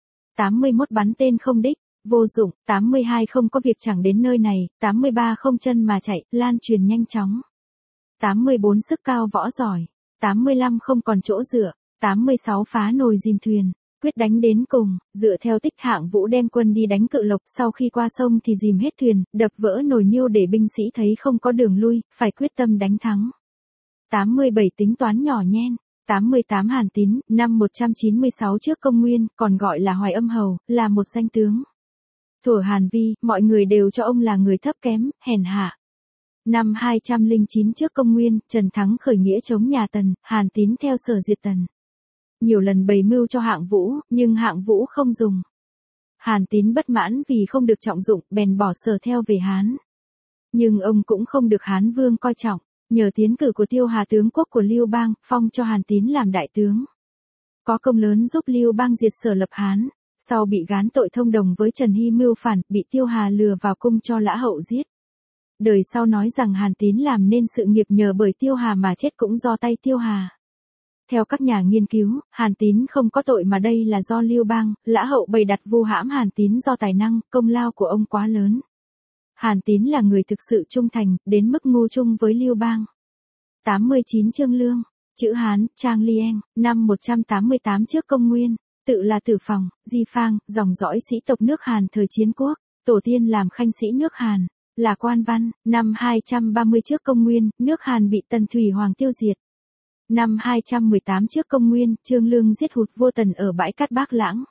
tám mươi mốt bắn tên không đích, vô dụng. tám mươi hai không có việc chẳng đến nơi này. tám mươi ba không chân mà chạy, lan truyền nhanh chóng. tám mươi bốn sức cao võ giỏi. tám mươi lăm không còn chỗ dựa. tám mươi sáu phá nồi dìm thuyền, quyết đánh đến cùng. Dựa theo tích, Hạng Vũ đem quân đi đánh Cự Lộc, sau khi qua sông thì dìm hết thuyền, đập vỡ nồi niêu để binh sĩ thấy không có đường lui, phải quyết tâm đánh thắng. tám mươi bảy tính toán nhỏ nhen. tám mươi tám Hàn Tín, năm một trăm chín mươi sáu trước công nguyên, còn gọi là Hoài Âm Hầu, là một danh tướng. Thuở Hàn Vi, mọi người đều cho ông là người thấp kém, hèn hạ. Năm hai trăm lẻ chín trước công nguyên, Trần Thắng khởi nghĩa chống nhà Tần, Hàn Tín theo Sở diệt Tần. Nhiều lần bày mưu cho Hạng Vũ, nhưng Hạng Vũ không dùng. Hàn Tín bất mãn vì không được trọng dụng, bèn bỏ Sở theo về Hán. Nhưng ông cũng không được Hán Vương coi trọng, nhờ tiến cử của Tiêu Hà tướng quốc của Lưu Bang, phong cho Hàn Tín làm đại tướng. Có công lớn giúp Lưu Bang diệt Sở lập Hán, sau bị gán tội thông đồng với Trần Hy mưu phản, bị Tiêu Hà lừa vào cung cho Lã Hậu giết. Đời sau nói rằng Hàn Tín làm nên sự nghiệp nhờ bởi Tiêu Hà mà chết cũng do tay Tiêu Hà. Theo các nhà nghiên cứu, Hàn Tín không có tội mà đây là do Lưu Bang, Lã Hậu bày đặt vu hãm Hàn Tín do tài năng, công lao của ông quá lớn. Hàn Tín là người thực sự trung thành, đến mức ngu chung với Lưu Bang. tám mươi chín Trương Lương, chữ Hán, Trang Lieng, năm một trăm tám mươi tám trước công nguyên, tự là Tử Phòng, Di Phang, dòng dõi sĩ tộc nước Hàn thời chiến quốc, tổ tiên làm khanh sĩ nước Hàn, là quan văn, năm hai trăm ba mươi trước công nguyên, nước Hàn bị Tần Thủy Hoàng tiêu diệt. Năm hai trăm mười tám trước công nguyên, Trương Lương giết hụt vua Tần ở bãi cát Bác Lãng.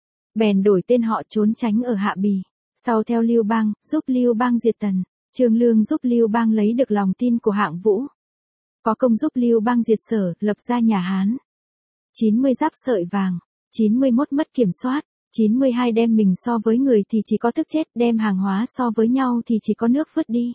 Bèn đổi tên họ trốn tránh ở Hạ Bì, sau theo Lưu Bang, giúp Lưu Bang diệt Tần. Trương Lương giúp Lưu Bang lấy được lòng tin của Hạng Vũ. Có công giúp Lưu Bang diệt Sở, lập ra nhà Hán. chín mươi giáp sợi vàng, chín mươi mốt mất kiểm soát, chín mươi hai đem mình so với người thì chỉ có thức chết, đem hàng hóa so với nhau thì chỉ có nước vứt đi.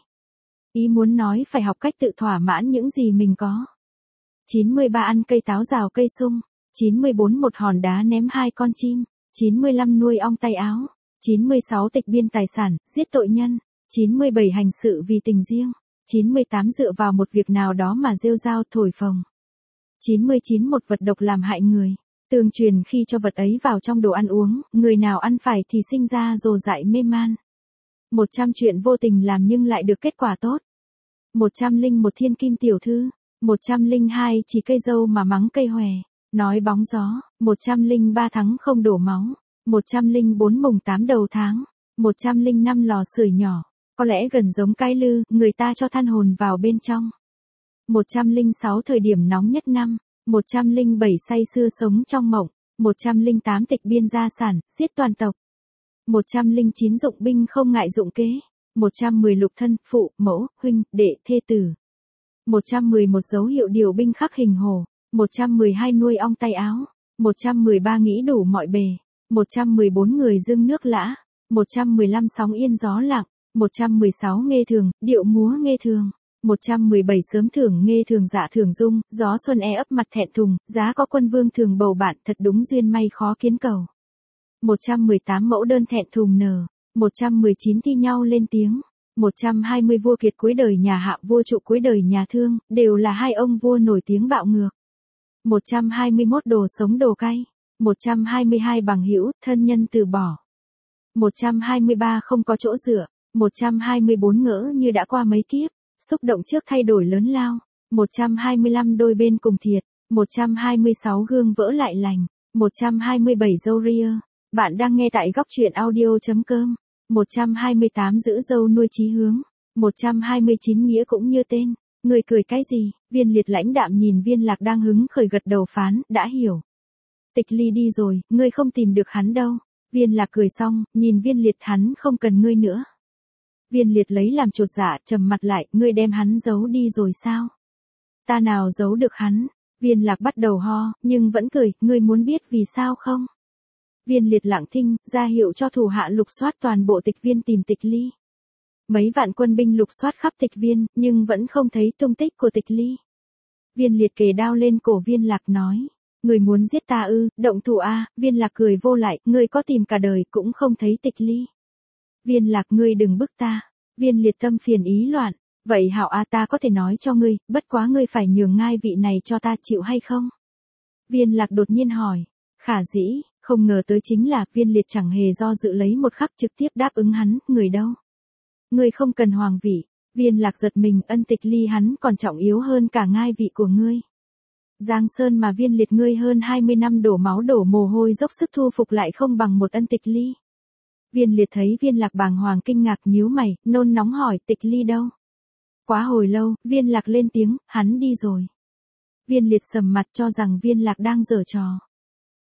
Ý muốn nói phải học cách tự thỏa mãn những gì mình có. chín mươi ba ăn cây táo rào cây sung, chín mươi bốn một hòn đá ném hai con chim, chín mươi lăm nuôi ong tay áo, chín mươi sáu tịch biên tài sản, giết tội nhân, chín mươi bảy hành sự vì tình riêng, chín mươi tám dựa vào một việc nào đó mà rêu rao thổi phồng. chín mươi chín một vật độc làm hại người, tương truyền khi cho vật ấy vào trong đồ ăn uống, người nào ăn phải thì sinh ra rồ dại mê man. một trăm chuyện vô tình làm nhưng lại được kết quả tốt. một trăm linh một thiên kim tiểu thư, một trăm linh hai chỉ cây dâu mà mắng cây hòe, nói bóng gió, một trăm linh ba thắng không đổ máu, một trăm linh bốn mùng tám đầu tháng, một trăm linh năm lò sưởi nhỏ, có lẽ gần giống cái lư, người ta cho than hồn vào bên trong. một trăm linh sáu thời điểm nóng nhất năm, một trăm linh bảy say sưa sống trong mộng, một trăm linh tám tịch biên gia sản, giết toàn tộc. một trăm linh chín dụng binh không ngại dụng kế, một trăm mười lục thân, phụ, mẫu, huynh, đệ, thê tử. một trăm mười một dấu hiệu điều binh khắc hình hổ, một trăm mười hai nuôi ong tay áo, một trăm mười ba nghĩ đủ mọi bề, một trăm mười bốn người dưng nước lã, một trăm mười lăm sóng yên gió lặng, một trăm mười sáu nghe thường, điệu múa nghe thường, một trăm mười bảy sớm thưởng nghe thường dạ thường dung, gió xuân e ấp mặt thẹn thùng, giá có quân vương thường bầu bạn thật đúng duyên may khó kiến cầu. một trăm mười tám mẫu đơn thẹn thùng nở, một trăm mười chín thi nhau lên tiếng, một trăm hai mươi vua kiệt cuối đời nhà Hạ vua trụ cuối đời nhà Thương, đều là hai ông vua nổi tiếng bạo ngược. một trăm hai mươi mốt đồ sống đồ cay, một trăm hai mươi hai bằng hữu, thân nhân từ bỏ. một trăm hai mươi ba không có chỗ dựa, một trăm hai mươi bốn ngỡ như đã qua mấy kiếp, xúc động trước thay đổi lớn lao, một trăm hai mươi lăm đôi bên cùng thiệt, một trăm hai mươi sáu gương vỡ lại lành, một trăm hai mươi bảy dâu ria. Bạn đang nghe tại góc truyện audio.com. một trăm hai mươi tám giữ dâu nuôi chí hướng, một trăm hai mươi chín nghĩa cũng như tên. Người cười cái gì? Viên Liệt lãnh đạm nhìn Viên Lạc đang hứng khởi gật đầu phán, đã hiểu. Tịch Ly đi rồi, ngươi không tìm được hắn đâu. Viên Lạc cười xong, nhìn Viên Liệt, hắn không cần ngươi nữa. Viên Liệt lấy làm chột dạ, trầm mặt lại, ngươi đem hắn giấu đi rồi sao? Ta nào giấu được hắn? Viên Lạc bắt đầu ho, nhưng vẫn cười, ngươi muốn biết vì sao không? Viên Liệt lặng thinh, ra hiệu cho thủ hạ lục soát toàn bộ tịch viên tìm Tịch Ly. Mấy vạn quân binh lục soát khắp tịch viên, nhưng vẫn không thấy tung tích của Tịch Ly. Viên Liệt kề đao lên cổ Viên Lạc nói, người muốn giết ta ư, động thủ a. Viên Lạc cười vô lại, ngươi có tìm cả đời cũng không thấy Tịch Ly. Viên Lạc, ngươi đừng bức ta. Viên Liệt tâm phiền ý loạn, vậy hảo a, ta có thể nói cho ngươi, bất quá ngươi phải nhường ngai vị này cho ta, chịu hay không? Viên Lạc đột nhiên hỏi, khả dĩ. Không ngờ tới chính là Viên Liệt chẳng hề do dự lấy một khắc trực tiếp đáp ứng hắn, người đâu? Ngươi không cần hoàng vị. Viên Lạc giật mình, ân Tịch Ly hắn còn trọng yếu hơn cả ngai vị của ngươi. Giang Sơn mà Viên Liệt ngươi hơn hai mươi năm đổ máu đổ mồ hôi dốc sức thu phục lại không bằng một ân Tịch Ly. Viên Liệt thấy Viên Lạc bàng hoàng kinh ngạc nhíu mày, nôn nóng hỏi, Tịch Ly đâu? Quá hồi lâu, Viên Lạc lên tiếng, hắn đi rồi. Viên Liệt sầm mặt cho rằng Viên Lạc đang giở trò.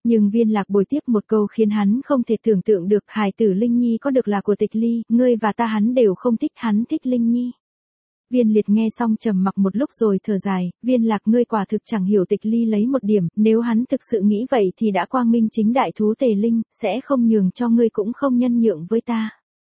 Nhưng Viên Lạc bồi tiếp một câu khiến hắn không thể tưởng tượng được, hài tử Linh Nhi có được là của Tịch Ly, ngươi và ta hắn đều không thích, hắn thích Linh Nhi. Viên Liệt nghe xong trầm mặc một lúc rồi thở dài, Viên Lạc ngươi quả thực chẳng hiểu Tịch Ly lấy một điểm, nếu hắn thực sự nghĩ vậy thì đã quang minh chính đại thú Tề Linh, sẽ không nhường cho ngươi cũng không nhân nhượng với ta.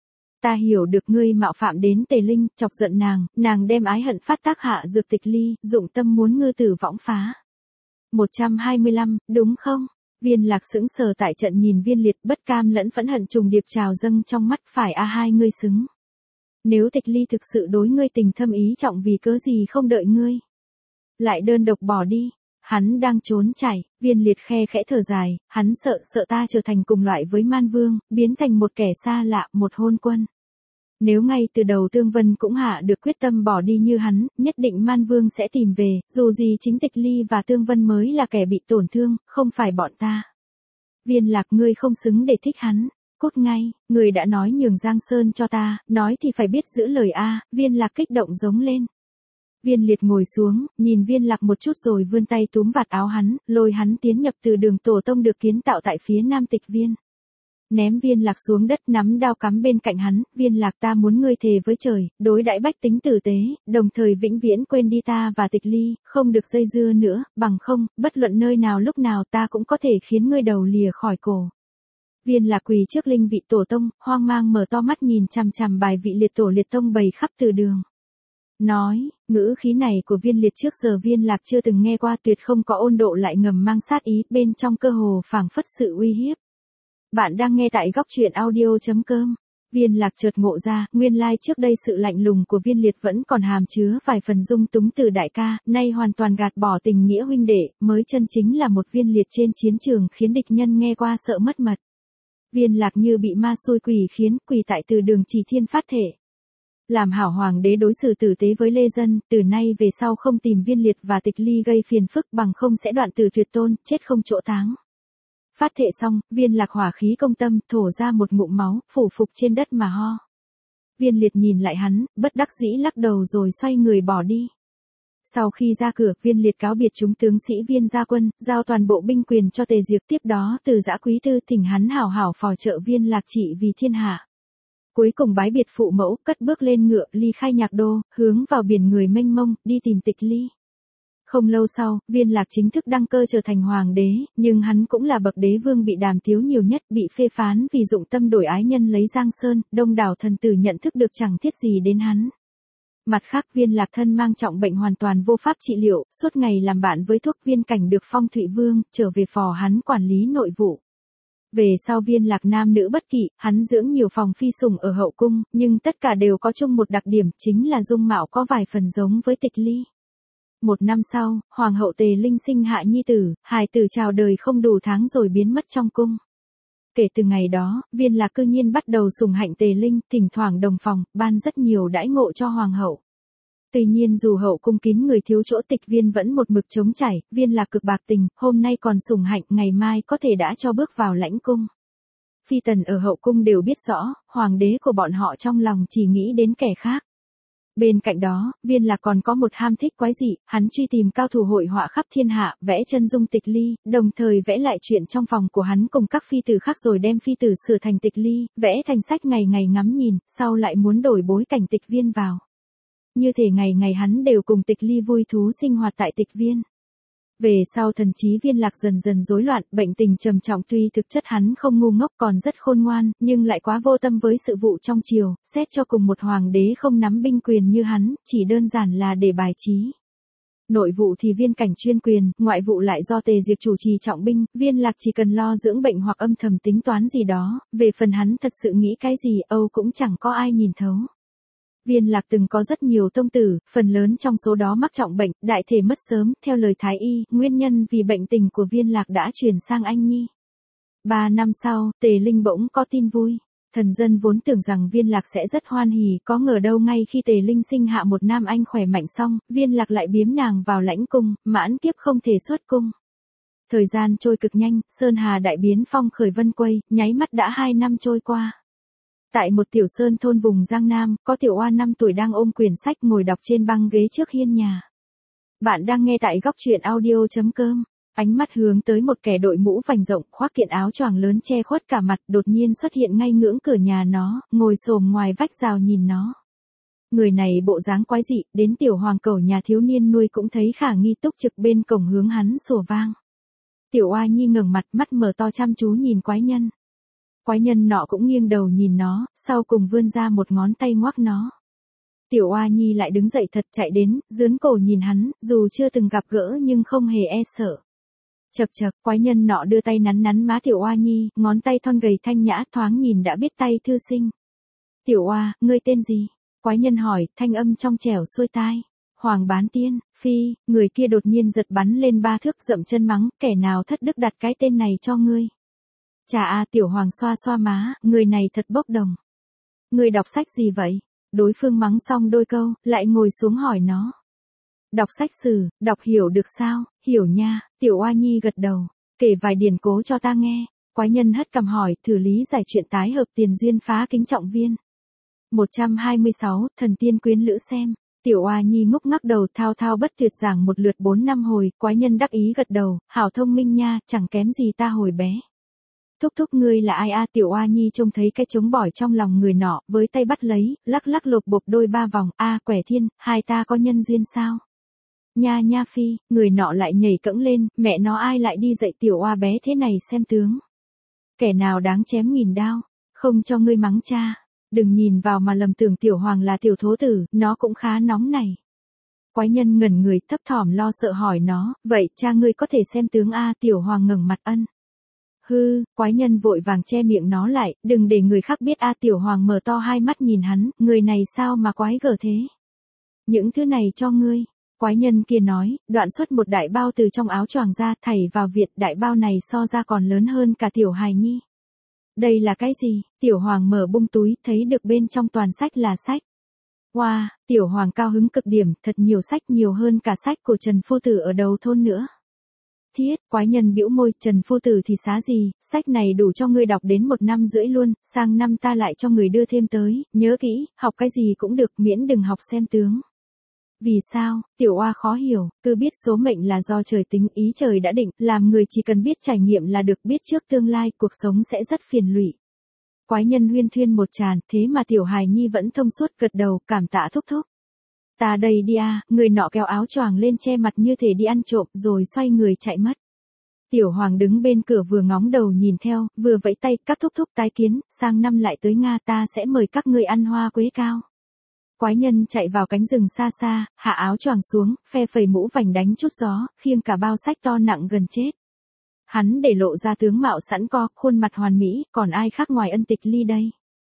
Ta hiểu được ngươi mạo phạm đến Tề Linh, chọc giận nàng, nàng đem ái hận phát tác hạ dược Tịch Ly, dụng tâm muốn ngư tử võng phá. một trăm hai mươi lăm, đúng không? Viên Lạc sững sờ tại trận nhìn Viên Liệt, bất cam lẫn phẫn hận trùng điệp trào dâng trong mắt, phải a hai ngươi xứng. Nếu Tịch Ly thực sự đối ngươi tình thâm ý trọng vì cớ gì không đợi ngươi, lại đơn độc bỏ đi. Hắn đang trốn chạy, Viên Liệt khe khẽ thở dài, hắn sợ sợ ta trở thành cùng loại với Man Vương, biến thành một kẻ xa lạ, một hôn quân. Nếu ngay từ đầu Tương Vân cũng hạ được quyết tâm bỏ đi như hắn, nhất định Man Vương sẽ tìm về, dù gì chính Tịch Ly và Tương Vân mới là kẻ bị tổn thương, không phải bọn ta. Viên Lạc ngươi không xứng để thích hắn. Cút ngay, người đã nói nhường Giang Sơn cho ta, nói thì phải biết giữ lời a. Viên Lạc kích động giống lên. Viên Liệt ngồi xuống, nhìn Viên Lạc một chút rồi vươn tay túm vạt áo hắn, lôi hắn tiến nhập từ đường tổ tông được kiến tạo tại phía nam Tịch Viên. Ném Viên Lạc xuống đất, nắm đao cắm bên cạnh hắn, Viên Lạc ta muốn ngươi thề với trời, đối đãi bách tính tử tế, đồng thời vĩnh viễn quên đi ta và Tịch Ly, không được dây dưa nữa, bằng không, bất luận nơi nào lúc nào ta cũng có thể khiến ngươi đầu lìa khỏi cổ. Viên Lạc quỳ trước linh vị tổ tông, hoang mang mở to mắt nhìn chằm chằm bài vị liệt tổ liệt tông bày khắp từ đường. Nói, ngữ khí này của Viên Liệt trước giờ Viên Lạc chưa từng nghe qua, tuyệt không có ôn độ lại ngầm mang sát ý, bên trong cơ hồ phảng phất sự uy hiếp. Bạn đang nghe tại góc truyện audio chấm com. Viên Lạc chợt ngộ ra, nguyên lai trước đây sự lạnh lùng của Viên Liệt vẫn còn hàm chứa vài phần dung túng từ đại ca, nay hoàn toàn gạt bỏ tình nghĩa huynh đệ, mới chân chính là một Viên Liệt trên chiến trường khiến địch nhân nghe qua sợ mất mật. Viên Lạc như bị ma xui quỷ khiến, quỳ tại từ đường chỉ thiên phát thể. Làm hảo hoàng đế đối xử tử tế với lê dân, từ nay về sau không tìm Viên Liệt và Tịch Ly gây phiền phức, bằng không sẽ đoạn từ tuyệt tôn, chết không chỗ táng. Phát thệ xong, Viên Lạc hỏa khí công tâm, thổ ra một ngụm máu, phủ phục trên đất mà ho. Viên Liệt nhìn lại hắn, bất đắc dĩ lắc đầu rồi xoay người bỏ đi. Sau khi ra cửa, Viên Liệt cáo biệt chúng tướng sĩ Viên gia quân, giao toàn bộ binh quyền cho Tề Diệp, tiếp đó từ Dã Quý Tư thỉnh hắn hảo hảo phò trợ Viên Lạc trị vì thiên hạ. Cuối cùng bái biệt phụ mẫu, cất bước lên ngựa, ly khai Nhạc Đô, hướng vào biển người mênh mông, đi tìm Tịch Ly. Không lâu sau, Viên Lạc chính thức đăng cơ trở thành hoàng đế, nhưng hắn cũng là bậc đế vương bị đàm tiếu nhiều nhất, bị phê phán vì dụng tâm đổi ái nhân lấy Giang Sơn, đông đảo thần tử nhận thức được chẳng thiết gì đến hắn. Mặt khác Viên Lạc thân mang trọng bệnh hoàn toàn vô pháp trị liệu, suốt ngày làm bạn với thuốc Viên Cảnh được phong Thụy Vương, trở về phò hắn quản lý nội vụ. Về sau Viên Lạc nam nữ bất kỵ, hắn dưỡng nhiều phòng phi sủng ở hậu cung, nhưng tất cả đều có chung một đặc điểm, chính là dung mạo có vài phần giống với Tịch Ly. Một năm sau, Hoàng hậu Tề Linh sinh hạ nhi tử, hài tử chào đời không đủ tháng rồi biến mất trong cung. Kể từ ngày đó, Viên Lạc cư nhiên bắt đầu sủng hạnh Tề Linh, thỉnh thoảng đồng phòng, ban rất nhiều đãi ngộ cho Hoàng hậu. Tuy nhiên dù hậu cung kín người thiếu chỗ, Tịch Viên vẫn một mực trống chảy, Viên Lạc cực bạc tình, hôm nay còn sủng hạnh, ngày mai có thể đã cho bước vào lãnh cung. Phi tần ở hậu cung đều biết rõ, hoàng đế của bọn họ trong lòng chỉ nghĩ đến kẻ khác. Bên cạnh đó, Viên Lạc còn có một ham thích quái dị, hắn truy tìm cao thủ hội họa khắp thiên hạ, vẽ chân dung Tịch Ly, đồng thời vẽ lại chuyện trong phòng của hắn cùng các phi tử khác rồi đem phi tử sửa thành Tịch Ly, vẽ thành sách ngày ngày ngắm nhìn, sau lại muốn đổi bối cảnh Tịch Viên vào. Như thể ngày ngày hắn đều cùng Tịch Ly vui thú sinh hoạt tại Tịch Viên. Về sau thần trí Viên Lạc dần dần rối loạn, bệnh tình trầm trọng, tuy thực chất hắn không ngu ngốc còn rất khôn ngoan, nhưng lại quá vô tâm với sự vụ trong triều, xét cho cùng một hoàng đế không nắm binh quyền như hắn, chỉ đơn giản là để bài trí. Nội vụ thì Viên Cảnh chuyên quyền, ngoại vụ lại do Tề Diệp chủ trì trọng binh, Viên Lạc chỉ cần lo dưỡng bệnh hoặc âm thầm tính toán gì đó, về phần hắn thật sự nghĩ cái gì Âu cũng chẳng có ai nhìn thấu. Viên Lạc từng có rất nhiều tông tử, phần lớn trong số đó mắc trọng bệnh, đại thể mất sớm, theo lời Thái Y, nguyên nhân vì bệnh tình của Viên Lạc đã chuyển sang anh nhi. Ba năm sau, Tề Linh bỗng có tin vui. Thần dân vốn tưởng rằng Viên Lạc sẽ rất hoan hỉ, có ngờ đâu ngay khi Tề Linh sinh hạ một nam anh khỏe mạnh xong, Viên Lạc lại biếm nàng vào lãnh cung, mãn kiếp không thể xuất cung. Thời gian trôi cực nhanh, Sơn Hà đại biến phong khởi vân quay, nháy mắt đã hai năm trôi qua. Tại một tiểu sơn thôn vùng Giang Nam, có tiểu oa năm tuổi đang ôm quyển sách ngồi đọc trên băng ghế trước hiên nhà. Bạn đang nghe tại góc truyện audio chấm com. Ánh mắt hướng tới một kẻ đội mũ vành rộng, khoác kiện áo choàng lớn che khuất cả mặt, đột nhiên xuất hiện ngay ngưỡng cửa nhà nó, ngồi xổm ngoài vách rào nhìn nó. Người này bộ dáng quái dị, đến tiểu hoàng cẩu nhà thiếu niên nuôi cũng thấy khả nghi, túc trực bên cổng hướng hắn sủa vang. Tiểu Oa Nhi ngẩng mặt, mắt mở to chăm chú nhìn quái nhân. Quái nhân nọ cũng nghiêng đầu nhìn nó, sau cùng vươn ra một ngón tay ngoắc nó. Tiểu Oa Nhi lại đứng dậy thật, chạy đến, dướn cổ nhìn hắn, dù chưa từng gặp gỡ nhưng không hề e sợ. Chậc chậc, quái nhân nọ đưa tay nắn nắn má Tiểu Oa Nhi, ngón tay thon gầy thanh nhã, thoáng nhìn đã biết tay thư sinh. Tiểu Oa, ngươi tên gì? Quái nhân hỏi, thanh âm trong trẻo xuôi tai. Hoàng Bán Tiên. Phi, người kia đột nhiên giật bắn lên ba thước, dậm chân mắng, kẻ nào thất đức đặt cái tên này cho ngươi. Chà à, Tiểu Hoàng xoa xoa má, người này thật bốc đồng. Ngươi đọc sách gì vậy? Đối phương mắng xong đôi câu, lại ngồi xuống hỏi nó. Đọc sách sử, đọc hiểu được sao? Hiểu nha. Tiểu Oa Nhi gật đầu, kể vài điển cố cho ta nghe. Quái nhân hất cằm hỏi, thử lý giải chuyện tái hợp tiền duyên phá kính trọng viên. một trăm hai mươi sáu, thần tiên quyến lữ xem. Tiểu Oa Nhi ngúc ngắc đầu, thao thao bất tuyệt giảng một lượt bốn năm hồi, quái nhân đắc ý gật đầu, hảo thông minh nha, chẳng kém gì ta hồi bé. Thúc thúc ngươi là ai a? Tiểu Oa Nhi trông thấy cái trống bỏi trong lòng người nọ, với tay bắt lấy, lắc lắc lột bột đôi ba vòng, a quẻ thiên, hai ta có nhân duyên sao? Nha nha Phi, người nọ lại nhảy cẫng lên, mẹ nó ai lại đi dạy Tiểu Oa bé thế này xem tướng. Kẻ nào đáng chém nghìn đao, không cho ngươi mắng cha. Đừng nhìn vào mà lầm tưởng Tiểu Hoàng là tiểu thố tử, nó cũng khá nóng này. Quái nhân ngẩn người, thấp thỏm lo sợ hỏi nó, vậy cha ngươi có thể xem tướng a? Tiểu Hoàng ngẩng mặt ân. Hư, quái nhân vội vàng che miệng nó lại, đừng để người khác biết a. Tiểu Hoàng mở to hai mắt nhìn hắn, người này sao mà quái gở thế? Những thứ này cho ngươi. Quái nhân kia nói, đoạn xuất một đại bao từ trong áo choàng ra, thảy vào viện, đại bao này so ra còn lớn hơn cả Tiểu hài nhi. Đây là cái gì? Tiểu Hoàng mở bung túi, thấy được bên trong toàn sách là sách. Wow, Tiểu Hoàng cao hứng cực điểm, thật nhiều sách, nhiều hơn cả sách của Trần Phu Tử ở đầu thôn nữa. Thiết, quái nhân bĩu môi, Trần Phu Tử thì xá gì, sách này đủ cho ngươi đọc đến một năm rưỡi luôn, sang năm ta lại cho người đưa thêm tới, nhớ kỹ, học cái gì cũng được, miễn đừng học xem tướng. Vì sao? Tiểu Oa khó hiểu, cứ biết số mệnh là do trời tính, ý trời đã định, làm người chỉ cần biết trải nghiệm là được, biết trước tương lai, cuộc sống sẽ rất phiền lụy. Quái nhân huyên thuyên một tràn, thế mà Tiểu hài nhi vẫn thông suốt, gật đầu, cảm tạ thúc thúc. Ta đây đi a. Người nọ kéo áo choàng lên che mặt như thể đi ăn trộm, rồi xoay người chạy mất. Tiểu Hoàng đứng bên cửa vừa ngóng đầu nhìn theo, vừa vẫy tay, các thúc thúc tái kiến, sang năm lại tới Nga ta sẽ mời các ngươi ăn hoa quế cao. Quái nhân chạy vào cánh rừng xa xa, hạ áo choàng xuống, phe phẩy mũ vành đánh chút gió, khiêng cả bao sách to nặng gần chết. Hắn để lộ ra tướng mạo sẵn co, khuôn mặt hoàn mỹ, còn ai khác ngoài Ân Tịch Ly đây?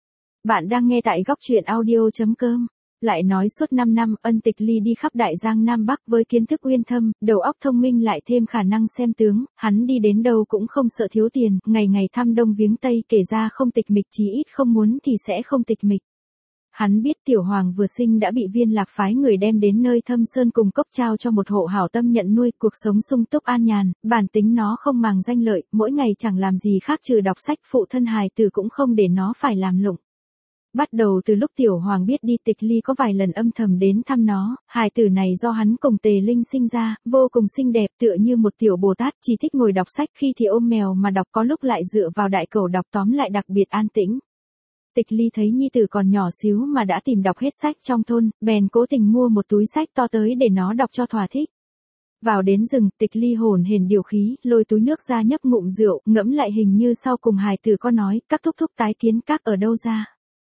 Bạn đang nghe tại góc truyện audio chấm com. Lại nói suốt năm năm, Ân Tịch Ly đi khắp Đại Giang Nam Bắc với kiến thức uyên thâm, đầu óc thông minh lại thêm khả năng xem tướng, hắn đi đến đâu cũng không sợ thiếu tiền, ngày ngày thăm đông viếng tây, kể ra không tịch mịch, chí ít không muốn thì sẽ không tịch mịch. Hắn biết Tiểu Hoàng vừa sinh đã bị Viên Lạc phái người đem đến nơi Thâm Sơn cùng cốc trao cho một hộ hảo tâm nhận nuôi, cuộc sống sung túc an nhàn, bản tính nó không màng danh lợi, mỗi ngày chẳng làm gì khác trừ đọc sách, phụ thân hài tử cũng không để nó phải làm lụng. Bắt đầu từ lúc Tiểu Hoàng biết đi, Tịch Ly có vài lần âm thầm đến thăm nó, hài tử này do hắn cùng Tề Linh sinh ra, vô cùng xinh đẹp, tựa như một tiểu Bồ Tát, chỉ thích ngồi đọc sách, khi thì ôm mèo mà đọc, có lúc lại dựa vào đại cẩu đọc, tóm lại đặc biệt an tĩnh. Tịch Ly thấy nhi tử còn nhỏ xíu mà đã tìm đọc hết sách trong thôn, bèn cố tình mua một túi sách to tới để nó đọc cho thỏa thích. Vào đến rừng, Tịch Ly hồn hển điều khí, lôi túi nước ra nhấp ngụm rượu, ngẫm lại hình như sau cùng hài tử có nói, các thúc thúc tái kiến các ở đâu ra.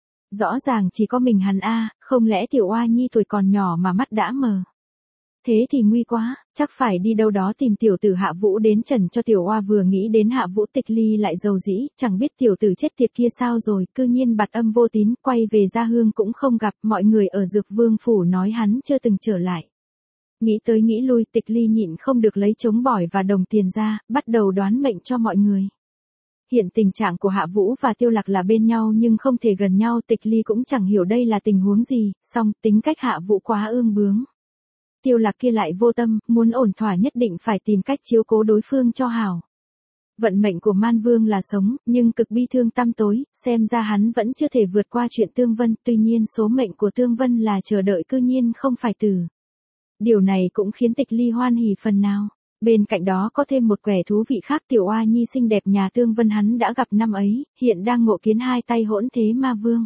Rõ ràng chỉ có mình hắn a, không lẽ Tiểu Oa Nhi tuổi còn nhỏ mà mắt đã mờ. Thế thì nguy quá, chắc phải đi đâu đó tìm tiểu tử Hạ Vũ đến trần cho Tiểu Oa. Vừa nghĩ đến Hạ Vũ, Tịch Ly lại dầu dĩ, chẳng biết tiểu tử chết tiệt kia sao rồi, cư nhiên bặt âm vô tín, quay về gia hương cũng không gặp, mọi người ở Dược Vương phủ nói hắn chưa từng trở lại. Nghĩ tới nghĩ lui, Tịch Ly nhịn không được lấy trống bỏi và đồng tiền ra, bắt đầu đoán mệnh cho mọi người. Hiện tình trạng của Hạ Vũ và Tiêu Lạc là bên nhau nhưng không thể gần nhau, Tịch Ly cũng chẳng hiểu đây là tình huống gì, song tính cách Hạ Vũ quá ương bướng. Tiêu Lạc kia lại vô tâm, muốn ổn thỏa nhất định phải tìm cách chiếu cố đối phương cho hảo. Vận mệnh của Man Vương là sống, nhưng cực bi thương tăm tối, xem ra hắn vẫn chưa thể vượt qua chuyện Tương Vân, tuy nhiên số mệnh của Tương Vân là chờ đợi cư nhiên không phải tử. Điều này cũng khiến Tịch Ly hoan hỉ phần nào. Bên cạnh đó có thêm một quẻ thú vị khác, tiểu oa nhi xinh đẹp nhà Tương Vân hắn đã gặp năm ấy, hiện đang ngộ kiến hai tay hỗn thế ma vương.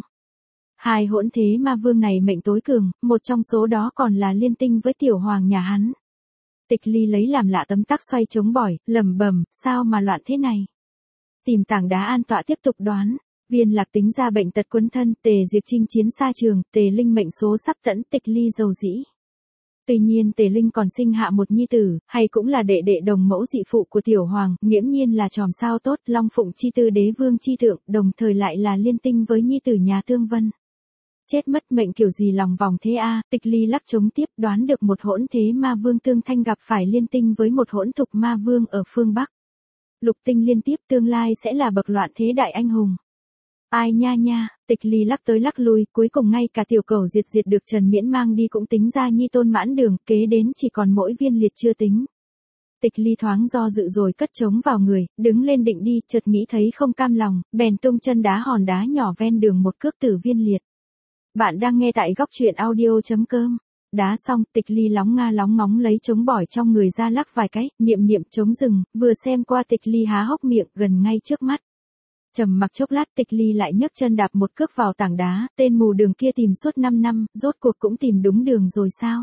Hai hỗn thế ma vương này mệnh tối cường, một trong số đó còn là liên tinh với tiểu hoàng nhà hắn. Tịch Ly lấy làm lạ tấm tắc xoay chống bỏi, lẩm bẩm, sao mà loạn thế này. Tìm tảng đá an tọa tiếp tục đoán. Viên Lạc tính ra bệnh tật quấn thân, Tề Diệp chinh chiến xa trường, Tề Linh mệnh số sắp tẫn, Tịch Ly dầu dĩ. Tuy nhiên Tề Linh còn sinh hạ một nhi tử, hay cũng là đệ đệ đồng mẫu dị phụ của tiểu hoàng, nghiễm nhiên là chòm sao tốt, Long Phụng chi tư đế vương chi thượng, đồng thời lại là liên tinh với nhi tử nhà Tương Vân. Chết mất mệnh kiểu gì lòng vòng thế a, Tịch Ly lắc chống tiếp, đoán được một hỗn thế ma vương tương thanh gặp phải liên tinh với một hỗn thục ma vương ở phương Bắc. Lục tinh liên tiếp tương lai sẽ là bậc loạn thế đại anh hùng. Ai nha nha, Tịch Ly lắc tới lắc lui, cuối cùng ngay cả tiểu cầu diệt diệt được Trần Miễn mang đi cũng tính ra nhi tôn mãn đường, kế đến chỉ còn mỗi Viên Liệt chưa tính. Tịch Ly thoáng do dự rồi cất trống vào người, đứng lên định đi, chợt nghĩ thấy không cam lòng, bèn tung chân đá hòn đá nhỏ ven đường một cước tử Viên Liệt. Bạn đang nghe tại góc truyện audio.com. Đá xong, Tịch Ly lóng nga lóng ngóng lấy trống bỏi trong người ra lắc vài cái, niệm niệm trống rừng, vừa xem qua Tịch Ly há hốc miệng gần ngay trước mắt. Trầm mặc chốc lát, Tịch Ly lại nhấc chân đạp một cước vào tảng đá, tên mù đường kia tìm suốt năm năm, rốt cuộc cũng tìm đúng đường rồi sao?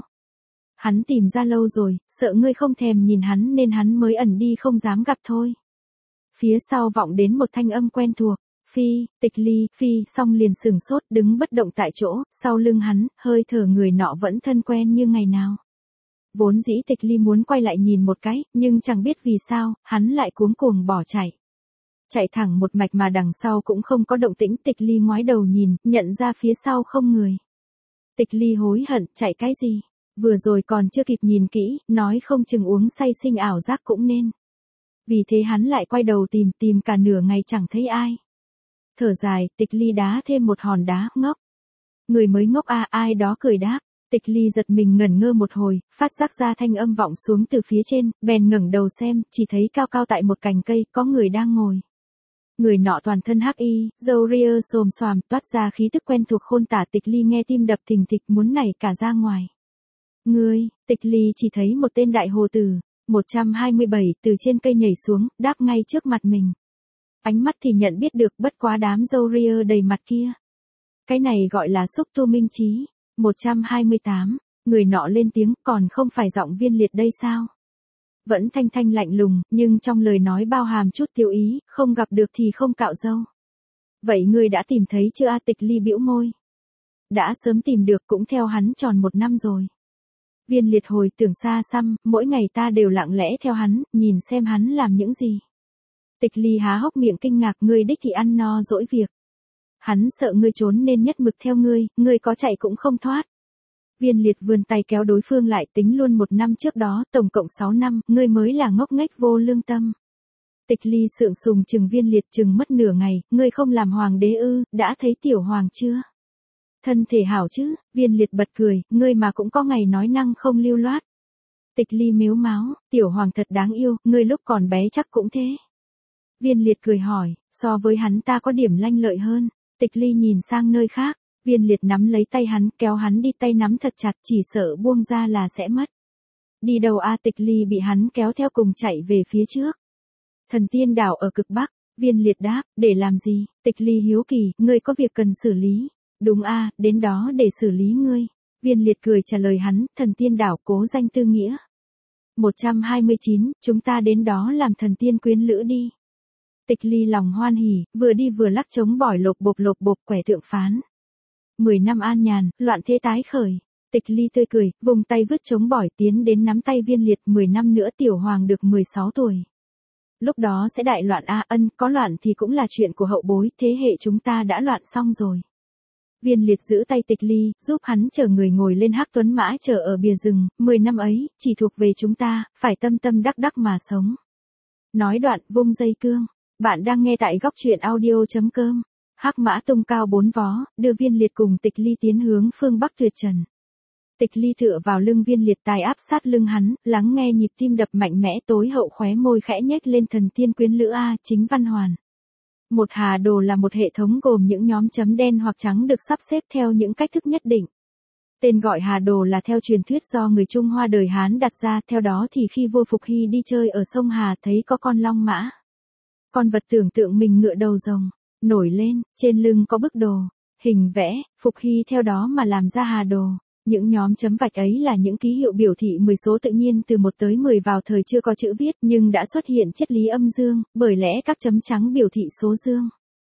Hắn tìm ra lâu rồi, sợ ngươi không thèm nhìn hắn nên hắn mới ẩn đi không dám gặp thôi. Phía sau vọng đến một thanh âm quen thuộc. Phi, Tịch Ly, phi, xong liền sừng sốt đứng bất động tại chỗ, sau lưng hắn, hơi thở người nọ vẫn thân quen như ngày nào. Vốn dĩ Tịch Ly muốn quay lại nhìn một cái, nhưng chẳng biết vì sao, hắn lại cuống cuồng bỏ chạy. Chạy thẳng một mạch mà đằng sau cũng không có động tĩnh, Tịch Ly ngoái đầu nhìn, nhận ra phía sau không người. Tịch Ly hối hận, chạy cái gì? Vừa rồi còn chưa kịp nhìn kỹ, nói không chừng uống say sinh ảo giác cũng nên. Vì thế hắn lại quay đầu tìm, tìm cả nửa ngày chẳng thấy ai. Thở dài, Tịch Ly đá thêm một hòn đá, ngốc. Người mới ngốc à, ai đó cười đáp. Tịch Ly giật mình ngẩn ngơ một hồi, phát giác ra thanh âm vọng xuống từ phía trên, bèn ngẩng đầu xem, chỉ thấy cao cao tại một cành cây, có người đang ngồi. Người nọ toàn thân hắc y, râu ria xồm xoàm, toát ra khí tức quen thuộc khôn tả. Tịch Ly nghe tim đập thình thịch muốn nảy cả ra ngoài. Ngươi, Tịch Ly chỉ thấy một tên đại hồ tử, một trăm hai mươi bảy, từ trên cây nhảy xuống, đáp ngay trước mặt mình. Ánh mắt thì nhận biết được, bất quá đám râu ria đầy mặt kia. Cái này gọi là xúc tu minh trí. một trăm hai mươi tám, người nọ lên tiếng, còn không phải giọng Viên Liệt đây sao? Vẫn thanh thanh lạnh lùng, nhưng trong lời nói bao hàm chút tiêu ý, không gặp được thì không cạo râu. Vậy ngươi đã tìm thấy chưa a? Tịch Ly bĩu môi. Đã sớm tìm được, cũng theo hắn tròn một năm rồi. Viên Liệt hồi tưởng xa xăm, mỗi ngày ta đều lặng lẽ theo hắn, nhìn xem hắn làm những gì. Tịch Ly há hốc miệng kinh ngạc, ngươi đích thì ăn no dỗi việc. Hắn sợ ngươi trốn nên nhất mực theo ngươi, ngươi có chạy cũng không thoát. Viên Liệt vươn tay kéo đối phương lại, tính luôn một năm trước đó, tổng cộng sáu năm, ngươi mới là ngốc nghếch vô lương tâm. Tịch Ly sượng sùng chừng Viên Liệt chừng mất nửa ngày, ngươi không làm hoàng đế ư, đã thấy tiểu hoàng chưa? Thân thể hảo chứ? Viên Liệt bật cười, ngươi mà cũng có ngày nói năng không lưu loát. Tịch Ly mếu máo, tiểu hoàng thật đáng yêu, ngươi lúc còn bé chắc cũng thế. Viên Liệt cười hỏi, so với hắn ta có điểm lanh lợi hơn. Tịch Ly nhìn sang nơi khác, Viên Liệt nắm lấy tay hắn, kéo hắn đi, tay nắm thật chặt, chỉ sợ buông ra là sẽ mất. Đi đâu a? Tịch Ly bị hắn kéo theo cùng chạy về phía trước. Thần Tiên đảo ở cực Bắc. Viên Liệt đáp, để làm gì? Tịch Ly hiếu kỳ, ngươi có việc cần xử lý. Đúng a, đến đó để xử lý ngươi. Viên Liệt cười trả lời hắn, Thần Tiên đảo cố danh tư nghĩa. một trăm hai mươi chín, chúng ta đến đó làm thần tiên quyến lữ đi. Tịch Ly lòng hoan hỉ, vừa đi vừa lắc trống bỏi lộp bộp lộp bộp quẻ thượng phán. Mười năm an nhàn, loạn thế tái khởi. Tịch Ly tươi cười, vùng tay vứt trống bỏi tiến đến nắm tay Viên Liệt, mười năm nữa tiểu hoàng được mười sáu tuổi. Lúc đó sẽ đại loạn a, ân, có loạn thì cũng là chuyện của hậu bối, thế hệ chúng ta đã loạn xong rồi. Viên Liệt giữ tay Tịch Ly, giúp hắn chở người ngồi lên hắc tuấn mã chờ ở bìa rừng, mười năm ấy, chỉ thuộc về chúng ta, phải tâm tâm đắc đắc mà sống. Nói đoạn, vung dây cương. Bạn đang nghe tại góc truyện audio.com. Hắc mã tung cao bốn vó, đưa Viên Liệt cùng Tịch Ly tiến hướng phương Bắc tuyệt trần. Tịch Ly tựa vào lưng Viên Liệt, tài áp sát lưng hắn, lắng nghe nhịp tim đập mạnh mẽ, tối hậu khóe môi khẽ nhếch lên, thần tiên quyến lữ a, chính văn hoàn. Một hà đồ là một hệ thống gồm những nhóm chấm đen hoặc trắng được sắp xếp theo những cách thức nhất định. Tên gọi Hà Đồ là theo truyền thuyết do người Trung Hoa đời Hán đặt ra, theo đó thì khi vua Phục Hy đi chơi ở sông Hà thấy có con long mã. Con vật tưởng tượng mình ngựa đầu rồng, nổi lên, trên lưng có bức đồ, hình vẽ, Phục Hy theo đó mà làm ra Hà Đồ. Những nhóm chấm vạch ấy là những ký hiệu biểu thị mười số tự nhiên từ một tới mười vào thời chưa có chữ viết nhưng đã xuất hiện triết lý âm dương, bởi lẽ các chấm trắng biểu thị số dương.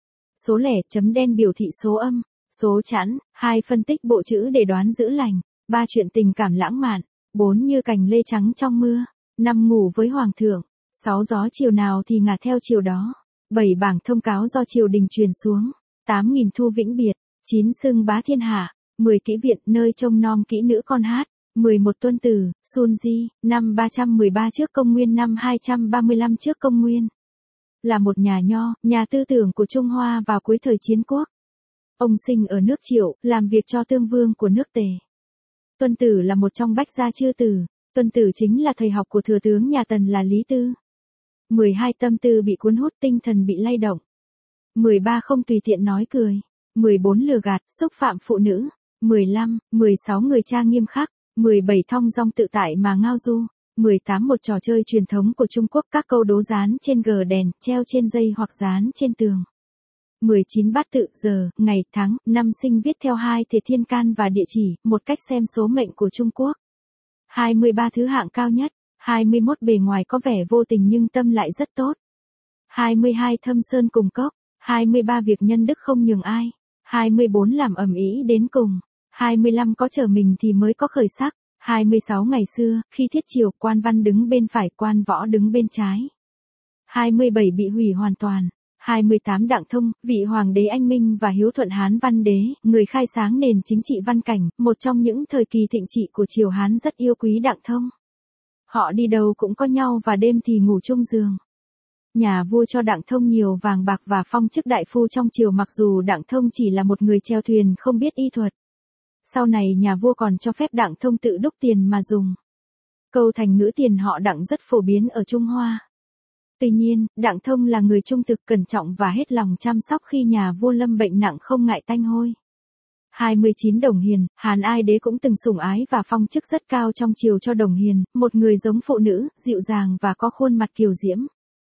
Số lẻ chấm đen biểu thị số âm, số chẵn, hai phân tích bộ chữ để đoán chữ lành, ba chuyện tình cảm lãng mạn, bốn như cành lê trắng trong mưa, năm ngủ với hoàng thượng, sáu gió chiều nào thì ngả theo chiều đó, bảy bảng thông cáo do triều đình truyền xuống, tám nghìn thu vĩnh biệt, chín xưng bá thiên hạ, mười kỹ viện nơi trông nom kỹ nữ con hát, mười một tuân tử, Sun Di, năm ba trăm mười ba trước công nguyên năm hai trăm ba mươi lăm trước công nguyên. Là một nhà nho, nhà tư tưởng của Trung Hoa vào cuối thời chiến quốc. Ông sinh ở nước Triệu, làm việc cho tương vương của nước Tề. Tuân Tử là một trong bách gia chư tử, Tuân Tử chính là thầy học của thừa tướng nhà Tần là Lý Tư. mười hai tâm tư bị cuốn hút, tinh thần bị lay động. mười ba không tùy tiện nói cười. mười bốn lừa gạt, xúc phạm phụ nữ. mười lăm, mười sáu người cha nghiêm khắc. mười bảy thong dong tự tại mà ngao du. mười tám một trò chơi truyền thống của Trung Quốc, các câu đố dán trên gờ đèn, treo trên dây hoặc dán trên tường. mười chín bát tự, giờ, ngày, tháng, năm sinh viết theo hai thể thiên can và địa chỉ, một cách xem số mệnh của Trung Quốc. hai mươi ba thứ hạng cao nhất. hai mươi mốt bề ngoài có vẻ vô tình nhưng tâm lại rất tốt. hai mươi hai thâm sơn cùng cốc. hai mươi ba việc nhân đức không nhường ai. hai mươi bốn làm ầm ĩ đến cùng. hai mươi lăm có trở mình thì mới có khởi sắc. hai mươi sáu ngày xưa, khi thiết triều, quan văn đứng bên phải, quan võ đứng bên trái. hai mươi bảy bị hủy hoàn toàn. hai mươi tám Đặng Thông, vị hoàng đế anh minh và hiếu thuận Hán văn đế, người khai sáng nền chính trị văn cảnh, một trong những thời kỳ thịnh trị của triều Hán rất yêu quý Đặng Thông. Họ đi đâu cũng có nhau và đêm thì ngủ chung giường. Nhà vua cho Đặng Thông nhiều vàng bạc và phong chức đại phu trong triều, mặc dù Đặng Thông chỉ là một người chèo thuyền không biết y thuật. Sau này nhà vua còn cho phép Đặng Thông tự đúc tiền mà dùng. Câu thành ngữ tiền họ Đặng rất phổ biến ở Trung Hoa. Tuy nhiên, Đặng Thông là người trung thực, cẩn trọng và hết lòng chăm sóc khi nhà vua lâm bệnh nặng không ngại tanh hôi. hai mươi chín Đồng Hiền, Hàn Ai Đế cũng từng sủng ái và phong chức rất cao trong triều cho Đồng Hiền, một người giống phụ nữ, dịu dàng và có khuôn mặt kiều diễm.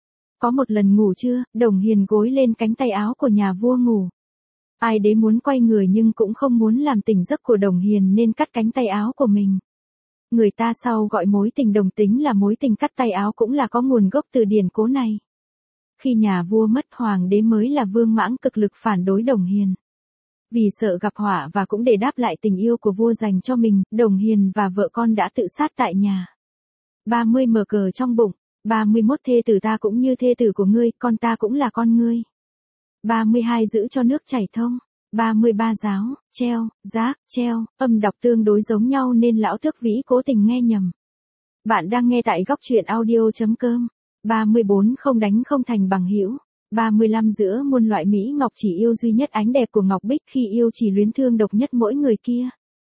Có một lần ngủ trưa, Đồng Hiền gối lên cánh tay áo của nhà vua ngủ. Ai Đế muốn quay người nhưng cũng không muốn làm tỉnh giấc của Đồng Hiền nên cắt cánh tay áo của mình. Người ta sau gọi mối tình đồng tính là mối tình cắt tay áo cũng là có nguồn gốc từ điển cố này. Khi nhà vua mất, hoàng đế mới là Vương Mãng cực lực phản đối Đồng Hiền. Vì sợ gặp họa và cũng để đáp lại tình yêu của vua dành cho mình, Đồng Hiền và vợ con đã tự sát tại nhà. ba mươi mở cờ trong bụng. ba mươi mốt thê tử ta cũng như thê tử của ngươi, con ta cũng là con ngươi. ba mươi hai giữ cho nước chảy thông. ba mươi ba giáo, treo, giác, treo, âm đọc tương đối giống nhau nên lão Tước Vĩ cố tình nghe nhầm. Bạn đang nghe tại góc truyện audio.com. ba mươi bốn không đánh không thành bằng hữu. ba mươi lăm giữa muôn loại mỹ ngọc chỉ yêu duy nhất ánh đẹp của ngọc bích, khi yêu chỉ luyến thương độc nhất mỗi người kia.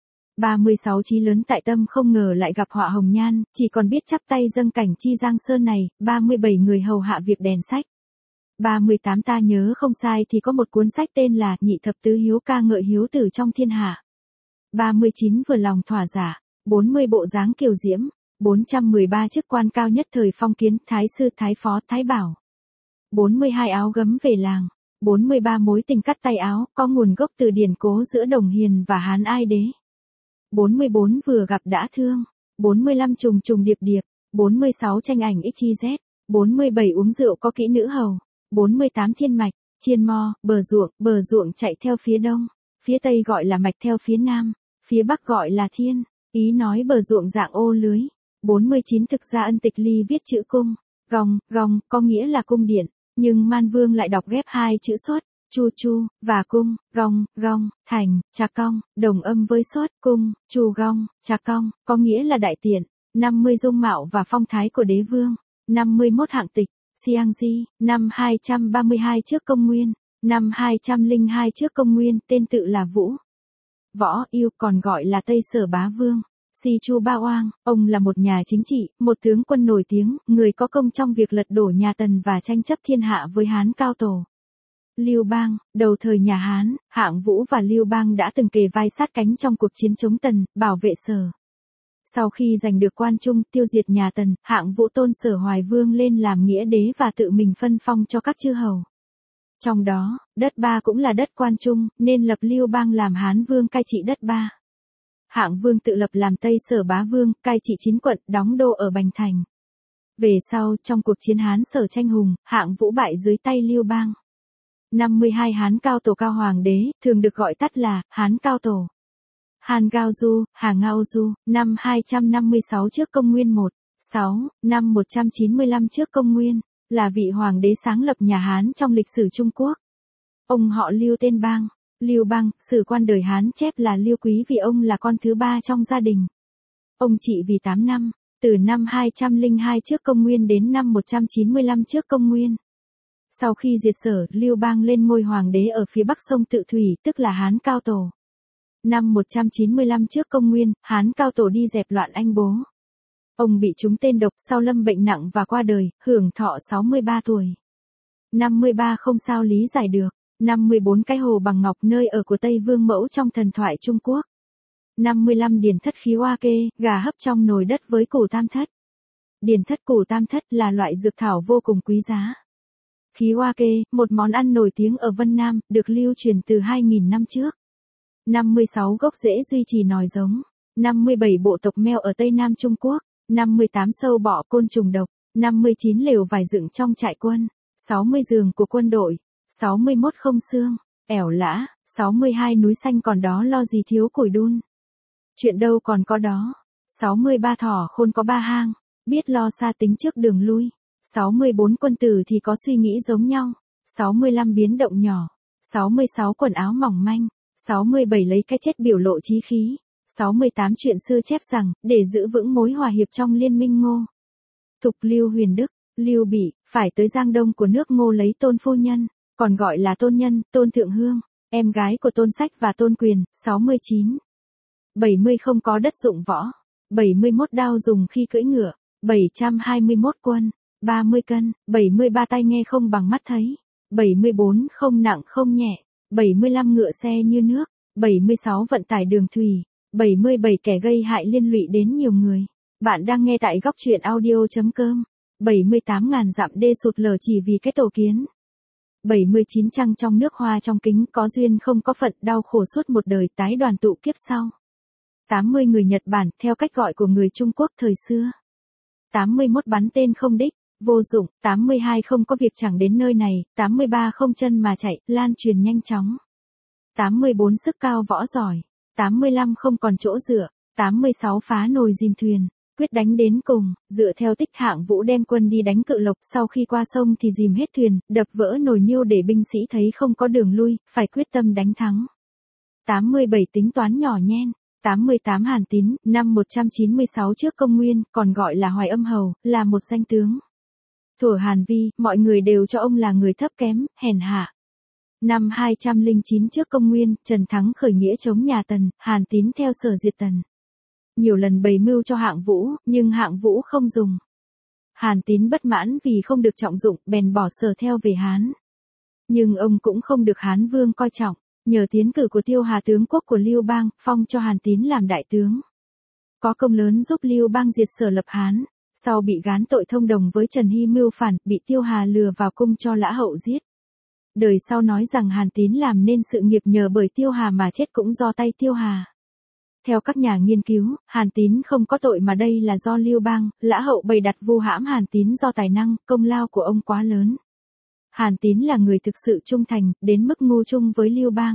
ba mươi sáu chí lớn tại tâm, không ngờ lại gặp họa hồng nhan, chỉ còn biết chắp tay dâng cảnh chi giang sơn này. ba mươi bảy người hầu hạ việc đèn sách. ba mươi tám ta nhớ không sai thì có một cuốn sách tên là Nhị thập tứ hiếu ca ngợi hiếu tử trong thiên hạ. ba mươi chín vừa lòng thỏa giả. bốn mươi bộ dáng kiều diễm. bốn trăm mười ba chức quan cao nhất thời phong kiến, thái sư, thái phó, thái bảo. bốn mươi hai áo gấm về làng. bốn mươi ba mối tình cắt tay áo, có nguồn gốc từ điển cố giữa Đồng Hiền và Hán Ai Đế. bốn mươi bốn vừa gặp đã thương. bốn mươi lăm trùng trùng điệp điệp. bốn mươi sáu tranh ảnh ích z. bốn mươi bảy uống rượu có kỹ nữ hầu. bốn mươi tám thiên mạch, chiên mo, bờ ruộng, bờ ruộng chạy theo phía đông, phía tây gọi là mạch theo phía nam, phía bắc gọi là thiên, ý nói bờ ruộng dạng ô lưới. bốn mươi chín thực ra Ân Tịch Ly viết chữ cung, gòng, gòng, có nghĩa là cung điện, nhưng Man Vương lại đọc ghép hai chữ xuất, chu chu, và cung, gòng, gòng, thành, trà cong, đồng âm với xuất, cung, chu gong, trà cong, có nghĩa là đại tiện. năm mươi dung mạo và phong thái của đế vương. năm mươi mốt hạng tịch. Siang Di, năm hai trăm ba mươi hai trước công nguyên, năm hai trăm lẻ hai trước công nguyên, tên tự là Vũ Võ Yêu, còn gọi là Tây Sở Bá Vương. Si Chu Ba Oang, ông là một nhà chính trị, một tướng quân nổi tiếng, người có công trong việc lật đổ nhà Tần và tranh chấp thiên hạ với Hán Cao Tổ. Lưu Bang, đầu thời nhà Hán, Hạng Vũ và Lưu Bang đã từng kề vai sát cánh trong cuộc chiến chống Tần, bảo vệ Sở. Sau khi giành được Quan Trung, tiêu diệt nhà Tần, Hạng Vũ tôn Sở Hoài Vương lên làm nghĩa đế và tự mình phân phong cho các chư hầu. Trong đó, đất Ba cũng là đất Quan Trung, nên lập Lưu Bang làm Hán Vương cai trị đất Ba. Hạng Vương tự lập làm Tây Sở Bá Vương, cai trị chín quận, đóng đô ở Bành Thành. Về sau, trong cuộc chiến Hán Sở tranh hùng, Hạng Vũ bại dưới tay Lưu Bang. năm mươi hai Hán Cao Tổ Cao Hoàng đế, thường được gọi tắt là Hán Cao Tổ. Hàn Gao Du, Hà Ngao Du, năm hai trăm năm mươi sáu trước công nguyên một, sáu, năm một trăm chín mươi lăm trước công nguyên, là vị hoàng đế sáng lập nhà Hán trong lịch sử Trung Quốc. Ông họ Lưu tên Bang. Lưu Bang, sử quan đời Hán chép là Lưu Quý vì ông là con thứ ba trong gia đình. Ông trị vì tám năm, từ năm hai trăm lẻ hai trước công nguyên đến năm một trăm chín mươi lăm trước công nguyên. Sau khi diệt Sở, Lưu Bang lên ngôi hoàng đế ở phía bắc sông Tự Thủy, tức là Hán Cao Tổ. Năm một trăm chín mươi lăm trước công nguyên, Hán Cao Tổ đi dẹp loạn anh bố. Ông bị trúng tên độc sau lâm bệnh nặng và qua đời, hưởng thọ sáu mươi ba tuổi. năm mươi ba không sao lý giải được. năm mươi bốn cái hồ bằng ngọc nơi ở của Tây Vương Mẫu trong thần thoại Trung Quốc. năm mươi lăm điển thất khí hoa kê, gà hấp trong nồi đất với củ tam thất. Điển thất củ tam thất là loại dược thảo vô cùng quý giá. Khí hoa kê, một món ăn nổi tiếng ở Vân Nam, được lưu truyền từ hai nghìn năm trước. năm mươi sáu gốc rễ duy trì nòi giống. năm mươi bảy bộ tộc meo ở Tây Nam Trung Quốc. năm mươi tám sâu bọ côn trùng độc. năm mươi chín lều vải dựng trong trại quân. sáu mươi giường của quân đội. sáu mươi mốt không xương, ẻo lã. sáu mươi hai núi xanh còn đó lo gì thiếu củi đun. Chuyện đâu còn có đó. sáu mươi ba thỏ khôn có ba hang, biết lo xa tính trước đường lui. sáu mươi bốn quân tử thì có suy nghĩ giống nhau. sáu mươi lăm biến động nhỏ. sáu mươi sáu quần áo mỏng manh. sáu mươi bảy lấy cái chết biểu lộ chí khí. sáu mươi tám chuyện xưa chép rằng, để giữ vững mối hòa hiệp trong liên minh Ngô Thục Lưu Huyền Đức, Lưu Bị, phải tới Giang Đông của nước Ngô lấy Tôn phu nhân, còn gọi là Tôn Nhân, Tôn Thượng Hương, em gái của Tôn Sách và Tôn Quyền. sáu mươi chín. bảy mươi không có đất dụng võ. bảy mươi mốt đao dùng khi cưỡi ngựa. bảy trăm hai mươi mốt quân. ba mươi cân. bảy mươi ba tai nghe không bằng mắt thấy. bảy mươi bốn không nặng không nhẹ. bảy mươi lăm ngựa xe như nước. bảy mươi sáu vận tải đường thủy. bảy mươi bảy kẻ gây hại liên lụy đến nhiều người. Bạn đang nghe tại góc truyện audio.com. bảy mươi tám ngàn dặm đê sụt lở chỉ vì cái tổ kiến. bảy mươi chín trăng trong nước hoa trong kính, có duyên không có phận, đau khổ suốt một đời, tái đoàn tụ kiếp sau. tám mươi người Nhật Bản, theo cách gọi của người Trung Quốc thời xưa. tám mươi mốt bắn tên không đích, vô dụng. tám mươi hai không có việc chẳng đến nơi này. tám mươi ba không chân mà chạy, lan truyền nhanh chóng. tám mươi bốn sức cao võ giỏi. tám mươi lăm không còn chỗ dựa. tám mươi sáu phá nồi dìm thuyền, quyết đánh đến cùng. Dựa theo tích, Hạng Vũ đem quân đi đánh Cự Lộc, sau khi qua sông thì dìm hết thuyền, đập vỡ nồi niêu để binh sĩ thấy không có đường lui, phải quyết tâm đánh thắng. tám mươi bảy tính toán nhỏ nhen. tám mươi tám Hàn Tín, năm một trăm chín mươi sáu trước công nguyên, còn gọi là Hoài Âm Hầu, là một danh tướng. Thuở Hàn Vi, mọi người đều cho ông là người thấp kém, hèn hạ. Năm hai trăm lẻ chín trước công nguyên, Trần Thắng khởi nghĩa chống nhà Tần, Hàn Tín theo Sở diệt Tần. Nhiều lần bày mưu cho Hạng Vũ, nhưng Hạng Vũ không dùng. Hàn Tín bất mãn vì không được trọng dụng, bèn bỏ Sở theo về Hán. Nhưng ông cũng không được Hán Vương coi trọng, nhờ tiến cử của Tiêu Hà tướng quốc của Lưu Bang, phong cho Hàn Tín làm đại tướng. Có công lớn giúp Lưu Bang diệt Sở lập Hán, sau bị gán tội thông đồng với Trần Hy mưu phản, bị Tiêu Hà lừa vào cung cho Lã Hậu giết. Đời sau nói rằng Hàn Tín làm nên sự nghiệp nhờ bởi Tiêu Hà mà chết cũng do tay Tiêu Hà. Theo các nhà nghiên cứu, Hàn Tín không có tội mà đây là do Lưu Bang, Lã Hậu bày đặt vu hãm Hàn Tín do tài năng, công lao của ông quá lớn. Hàn Tín là người thực sự trung thành, đến mức ngu chung với Lưu Bang.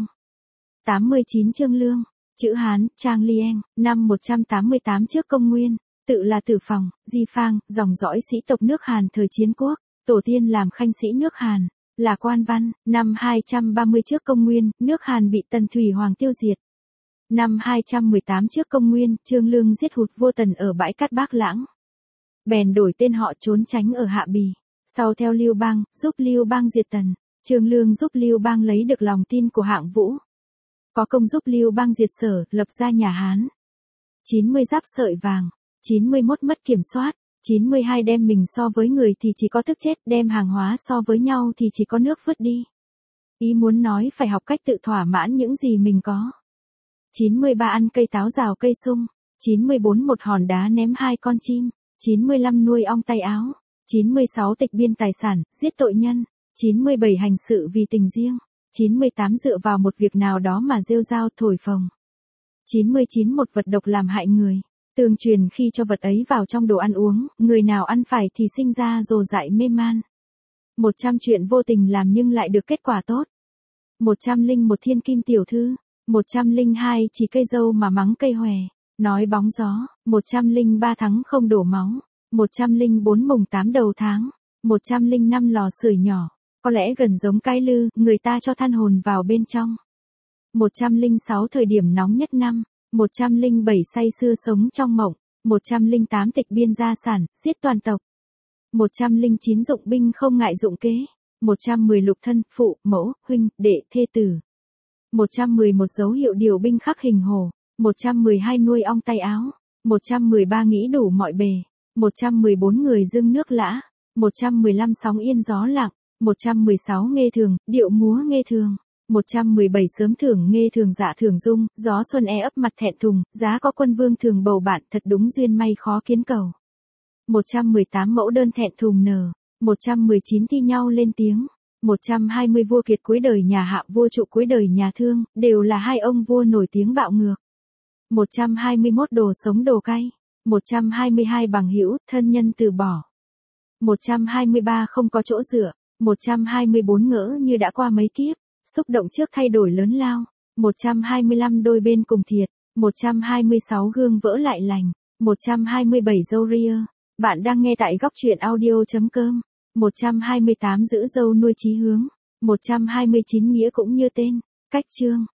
tám mươi chín Trương Lương, chữ Hán, Trang Lieng, năm một trăm tám mươi tám trước công nguyên, tự là Tử Phòng, Di Phang, dòng dõi sĩ tộc nước Hàn thời chiến quốc, tổ tiên làm khanh sĩ nước Hàn, là quan văn. Năm hai trăm ba mươi trước công nguyên, nước Hàn bị Tần Thủy Hoàng tiêu diệt. Năm hai trăm mười tám trước công nguyên, Trương Lương giết hụt vua Tần ở bãi cát Bác Lãng. Bèn đổi tên họ trốn tránh ở Hạ Bì. Sau theo Lưu Bang, giúp Lưu Bang diệt Tần. Trương Lương giúp Lưu Bang lấy được lòng tin của Hạng Vũ. Có công giúp Lưu Bang diệt Sở, lập ra nhà Hán. chín mươi giáp sợi vàng. chín mươi mốt mất kiểm soát. chín mươi hai đem mình so với người thì chỉ có tức chết, đem hàng hóa so với nhau thì chỉ có nước vứt đi. Ý muốn nói phải học cách tự thỏa mãn những gì mình có. chín mươi ba Ăn cây táo rào cây sung. chín mươi bốn Một hòn đá ném hai con chim. chín mươi lăm Nuôi ong tay áo. chín mươi sáu Tịch biên tài sản, giết tội nhân. chín mươi bảy Hành sự vì tình riêng. chín mươi tám Dựa vào một việc nào đó mà rêu rao thổi phồng. chín mươi chín Một vật độc làm hại người. Tương truyền khi cho vật ấy vào trong đồ ăn uống, người nào ăn phải thì sinh ra rồ dại mê man. một trăm Chuyện vô tình làm nhưng lại được kết quả tốt. một trăm lẻ một Thiên kim tiểu thư. một trăm lẻ hai Chỉ cây dâu mà mắng cây hòe. Nói bóng gió. một trăm lẻ ba Thắng không đổ máu. một trăm lẻ bốn Mùng tám đầu tháng. một trăm lẻ năm Lò sưởi nhỏ. Có lẽ gần giống cái lư, người ta cho than hồn vào bên trong. một trăm lẻ sáu Thời điểm nóng nhất năm. một trăm lẻ bảy Say sưa sống trong mộng. một trăm lẻ tám Tịch biên gia sản, giết toàn tộc. một trăm lẻ chín Dụng binh không ngại dụng kế. một trăm mười Lục thân, phụ, mẫu, huynh, đệ, thê tử. một trăm mười một Dấu hiệu điều binh khắc hình hổ. một trăm mười hai Nuôi ong tay áo. một trăm mười ba Nghĩ đủ mọi bề. một trăm mười bốn Người dưng nước lã. một trăm mười lăm Sóng yên gió lặng. một trăm mười sáu Nghê thường, điệu múa nghê thường. một trăm mười bảy Sớm thưởng nghê thường dạ thường dung, gió xuân e ấp mặt thẹn thùng, giá có quân vương thường bầu bạn thật đúng duyên may khó kiến cầu. một trăm mười tám Mẫu đơn thẹn thùng nở. một trăm mười chín Thi nhau lên tiếng. một trăm hai mươi Vua kiệt cuối đời nhà Hạ, vua trụ cuối đời nhà Thương, đều là hai ông vua nổi tiếng bạo ngược. một trăm hai mươi mốt Đồ sống đồ cay. một trăm hai mươi hai Bằng hữu, thân nhân từ bỏ. một trăm hai mươi ba Không có chỗ dựa. một trăm hai mươi bốn Ngỡ như đã qua mấy kiếp, xúc động trước thay đổi lớn lao. một trăm hai mươi lăm Đôi bên cùng thiệt. một trăm hai mươi sáu Gương vỡ lại lành. một trăm hai mươi bảy Dâu ria. Bạn đang nghe tại góc truyện audio.com. một trăm hai mươi tám Giữ dâu nuôi chí hướng. một trăm hai mươi chín Nghĩa cũng như tên. Cách chương.